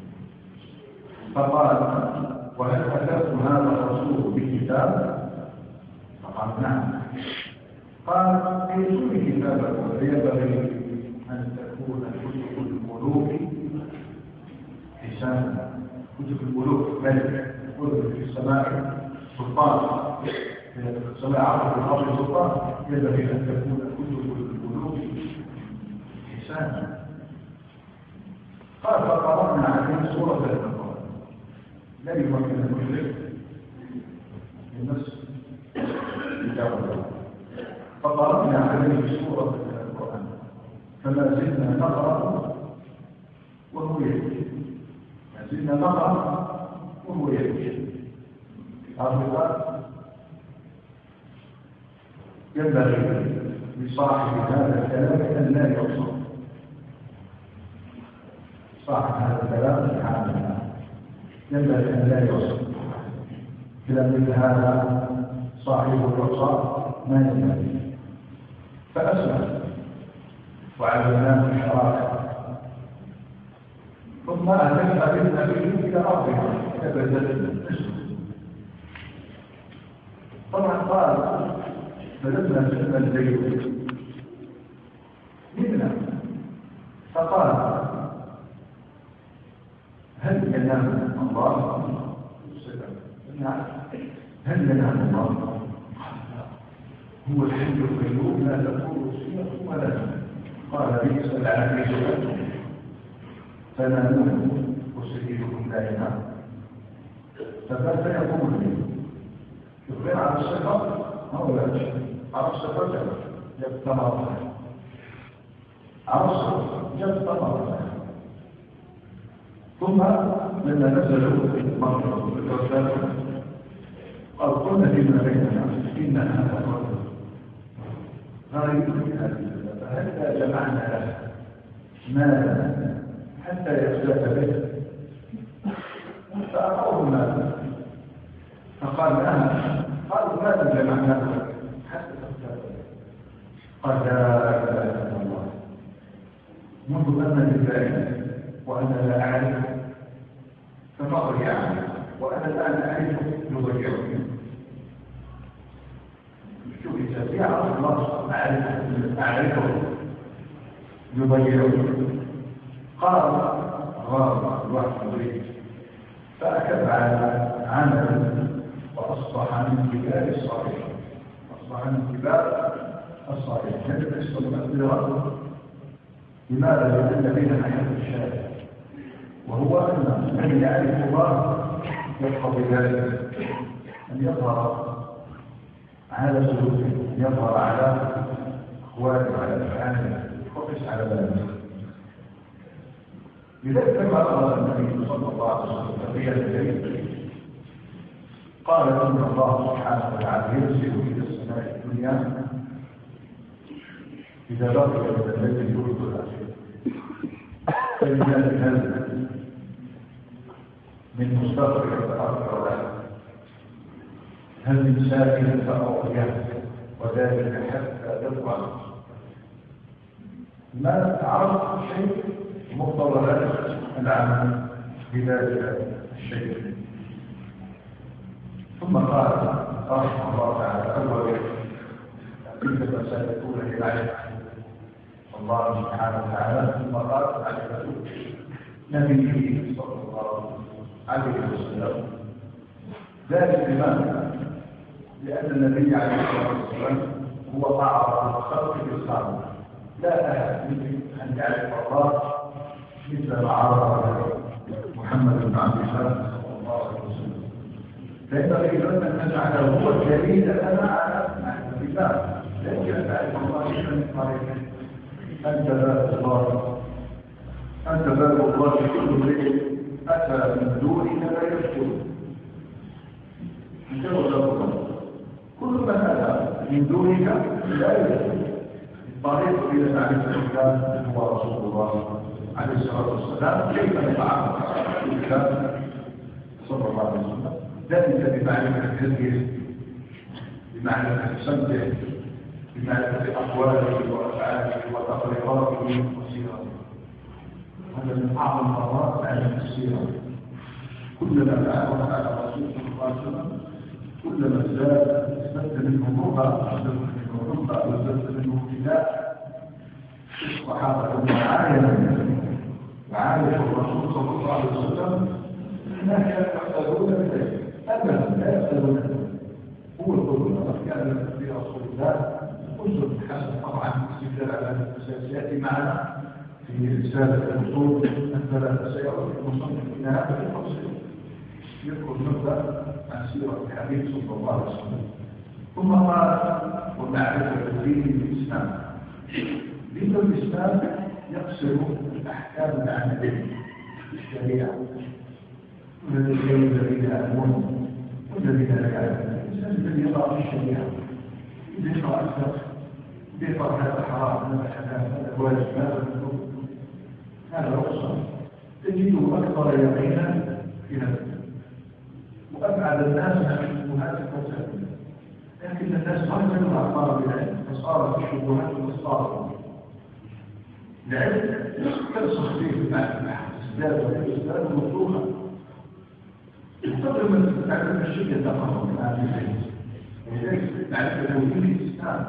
فقال وهل أتاكم هذا الرسول بكتاب؟ فقال نعم. قال ائتوني كتابكم فينبغي أن تكون كتب الملوك حسانا كتب الملوك ملك كتب في السماء سلطان في السماء عرض الأرض سلطان ينبغي أن تكون كتب الملوك حسانا. قال فقرأنا عليه سورة القرآن لا يمكن المشرك للنفس كتاب الله فقرأنا عليه سورة القرآن فما زلنا نقرأ وهو يبكي ما زلنا نقرأ وهو يبكي ينبغي لصاحب هذا الكلام أن لا يقصر صاحب هذا الكلام سبحانه ينبغي أن لا يقصر إلى مثل هذا صاحب الرقصاء ما ينبغي فأسلم وعلمناه الحرارة ثم أهلكنا بالنبي إلى أرضها كبدل طبعا قال فلما سلم الليل منا فقال هل ينام الله؟ هل ينام الله؟ هو الحي القيوم لا تقول سنة ولا نوم قال بئس العزيز لكم فناموه وسيدكم لا ينام فماذا يقول لي؟ يخبر على الصفة أو لا على الصفة يبتمر على الصفة يبتمر ثم لما نزلوا مرة بالرسالة قال قلنا فيما بيننا إن هذا الرجل غريب في هذه البلاد فهذا جمعنا له مالا حتى يخلف به فأعطوه مالا فقال أنا قالوا ماذا جمعنا له حتى تخلف به قال لا إله إلا الله منذ أن لله وأنا لا أعرف فما يعني وأنا الآن أعرفه يضيعني شوف إذا يعرف الله أعرفه يضيعني قال غار الواحد يريد فأكب على عمل وأصبح من كبار الصالحين أصبح من كبار الصالحين هذا الاسم المأثيرات لماذا؟ لأن بين حياة الشارع وهو أن من يعرف الله يقتضي ذلك أن يظهر على سلوكه يظهر على أخواته على أفعاله يفقس على ذلك لذلك كما قال النبي صلى الله عليه وسلم في الكريم قال إن الله سبحانه وتعالى ينزل إلى السماء الدنيا إذا بقي من الليل الجلد الأخير فإذا هذا من مستقبل الأرض ولا هل من ساكن فأوقيه وذلك حتى يطلع ما عرفت شيء مقتضيات العمل بذلك الشيء. ثم قال رحمه الله تعالى أول تلك المسائل الأولى العلم الله سبحانه وتعالى. ثم قال معرفة نبيه صلى الله عليه وسلم. ذلك لماذا؟ لأن النبي عليه الصلاة والسلام هو أعظم الخلق بالخالق، لا أحد يمكن أن يعرف الله مثل ما عرف محمد بن عبد الله صلى الله عليه وسلم. فينبغي أن نجعله هو الدليل لنا على معرفة الله. لا يمكن أن تعرف الله إلا من طريقه. أنت باب الله، أنت باب الله كل شيء أتى من دونك لا يشكر. كل من أتى من دونك لا يشكر. الطريق إلى معرفة الله هو رسول الله عليه الصلاة والسلام. كيف نتعامل مع الله صلى الله عليه وسلم؟ ذلك بمعرفة هديه، بمعرفة سمته، بمعرفة أقواله وأفعاله وتقريراته وسيرته. هذا من أعظم مرات علم السيرة. كلما تعرف على رسول الله صلى الله عليه وسلم كلما ازداد منه رضا، ازداد منه رضا، وازداد منه ابتلاء. الصحابة لما عايشوا الرسول صلى الله عليه وسلم ما كانوا يحتاجون إليه أبدا، لا يحتاجون إليه. هو القدوة كان في رسول الله أسوة حسنة. طبعا استدلال على هذا الأساس يأتي معنا في رسالة الأصول الثلاثة. سيأتي المصنف إلى هذا التفصيل يذكر نبذة عن سيرة الحبيب صلى الله عليه وسلم. ثم قال ومعرفة دين الإسلام. دين الإسلام يقصر الأحكام العملية الشريعة الذين يعلمون والذين لا يعلمون. الإنسان الذي يقرأ في الشريعة إذا يقرأ أكثر يقرأ هذا حرام هذا حلال هذا واجب هذا مكروه هذا رخصة تجده أكثر يقينا في هذا وأبعد الناس عن الشبهات والتساؤلات. لكن الناس ما يزالوا أعمار بالعلم فصارت الشبهات والصارت العلم ترسخ فيه ازداد وازداد مطلوبا. القدر من تعلم الشيء يتقرب من هذه العلم. ولذلك معرفة توحيد الإسلام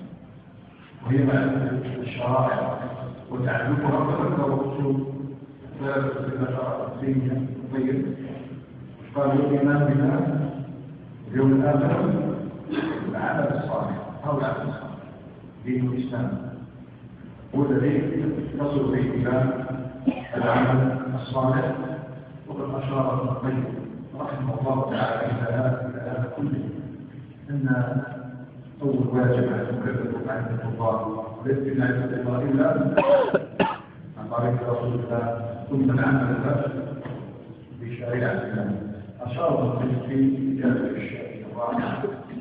وهي معرفة الشرائع وتعلمها وتذكر الرسول ثلاثة شرائع الدينية طيب. قالوا الإيمان بالله اليوم الآخر العمل الصالح أو العمل الصالح دين الإسلام هو الذي يصل به إلى العمل الصالح. وقد أشار ابن القيم رحمه الله تعالى إلى هذا كله أن أول واجب على المكلف معرفة الله وليس معرفة الله إلا عن طريق رسول الله ثم العمل بشريعة الله. أشار في إجابة الشيء الرابع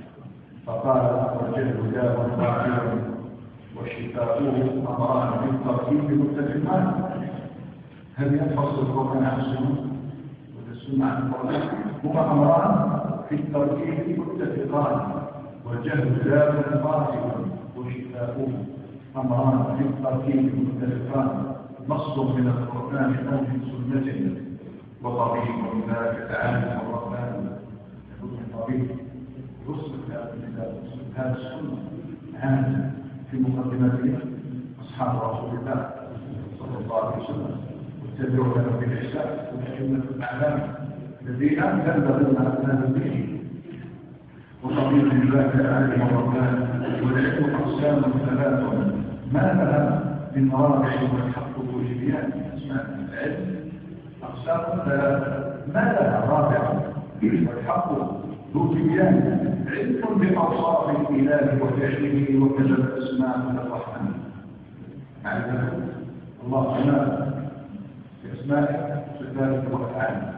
فقال والجهل داء ظاهر وشفاؤه أمران بالترتيب متفقان. هل ينفصل القرآن عن السنة والسنة عن القرآن؟ هما أمران في الترتيب متفقان. والجهل داء ظاهر وشفاؤه أمران في الترتيب متفقان. نص من القرآن أو من سنته وطبيب من ذلك تعالى الرحمن يقول الطبيب يصبح هذا السنة هذا في مقدمته أصحاب رسول الله صلى الله عليه وسلم واتبعوا لهم بالإحسان والأئمة الأعلام الذين بلغوا هذا الدين. وطبيب من ذلك تعالى الرحمن والعلم أقسام ثلاثة ما لها من رابع والحق والجبيان. اسمع العلم أقسام ثلاثة ما لها رابع والحق ذو تبيان. علم بأوصاف الإله وفعله وكذا الأسماء من الرحمن. معنى الله سبحانه بأسمائه صفاته وأفعاله.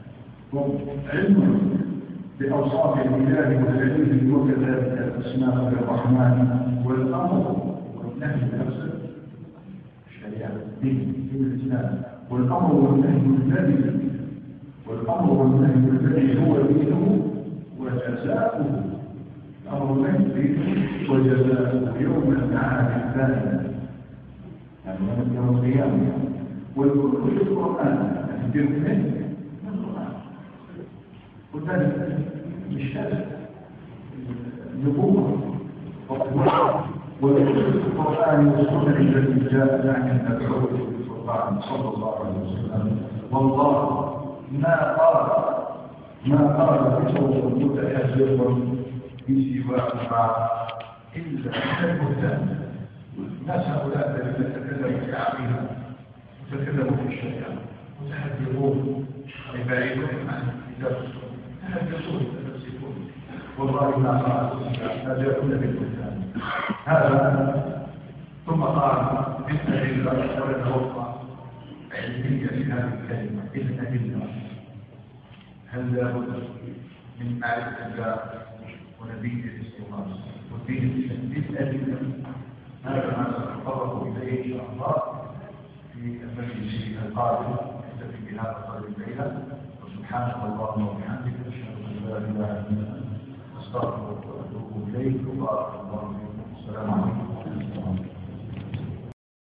علم بأوصاف الإله وفعله وكذلك الأسماء من الرحمن والأمر والنهي بنفسه الشريعة دين الإسلام، والأمر والنهي الذي هو دينه وجزاؤه، الأمر والنهي دينه وجزاؤه يوم المعاد الثاني، يعني يوم القيامة. والكل في القرآن الدين منه وذلك مشكلة نبوة والكل في القرآن والسنة التي جاءت عن المبعوث بالقرآن صلى الله عليه وسلم. والله ما قال بشر متحجر بسواهما إلا البهتان. الناس هؤلاء الذين تكلموا في عقيدة وتكلموا في الشريعة متحجرون بعيدون عن الكتاب، تحدثون وتفسرون، والله ما قال جاءون بالبهتان هذا. ثم قال بالأدلة ولنا وقفة علمية في هذه الكلمة الأدلة. هل لابد من معرفة الله ونبيه الاستغاثة والدين الإسلام بالأدلة؟ هذا ما سنتطرق إليه إن شاء الله في المجلس القادم. نكتفي بهذا قدر الليلة، وسبحانك اللهم وبحمدك أشهد أن لا إله إلا أنت أستغفرك وأتوب إليك. وبارك الله فيكم. السلام عليكم ورحمة الله.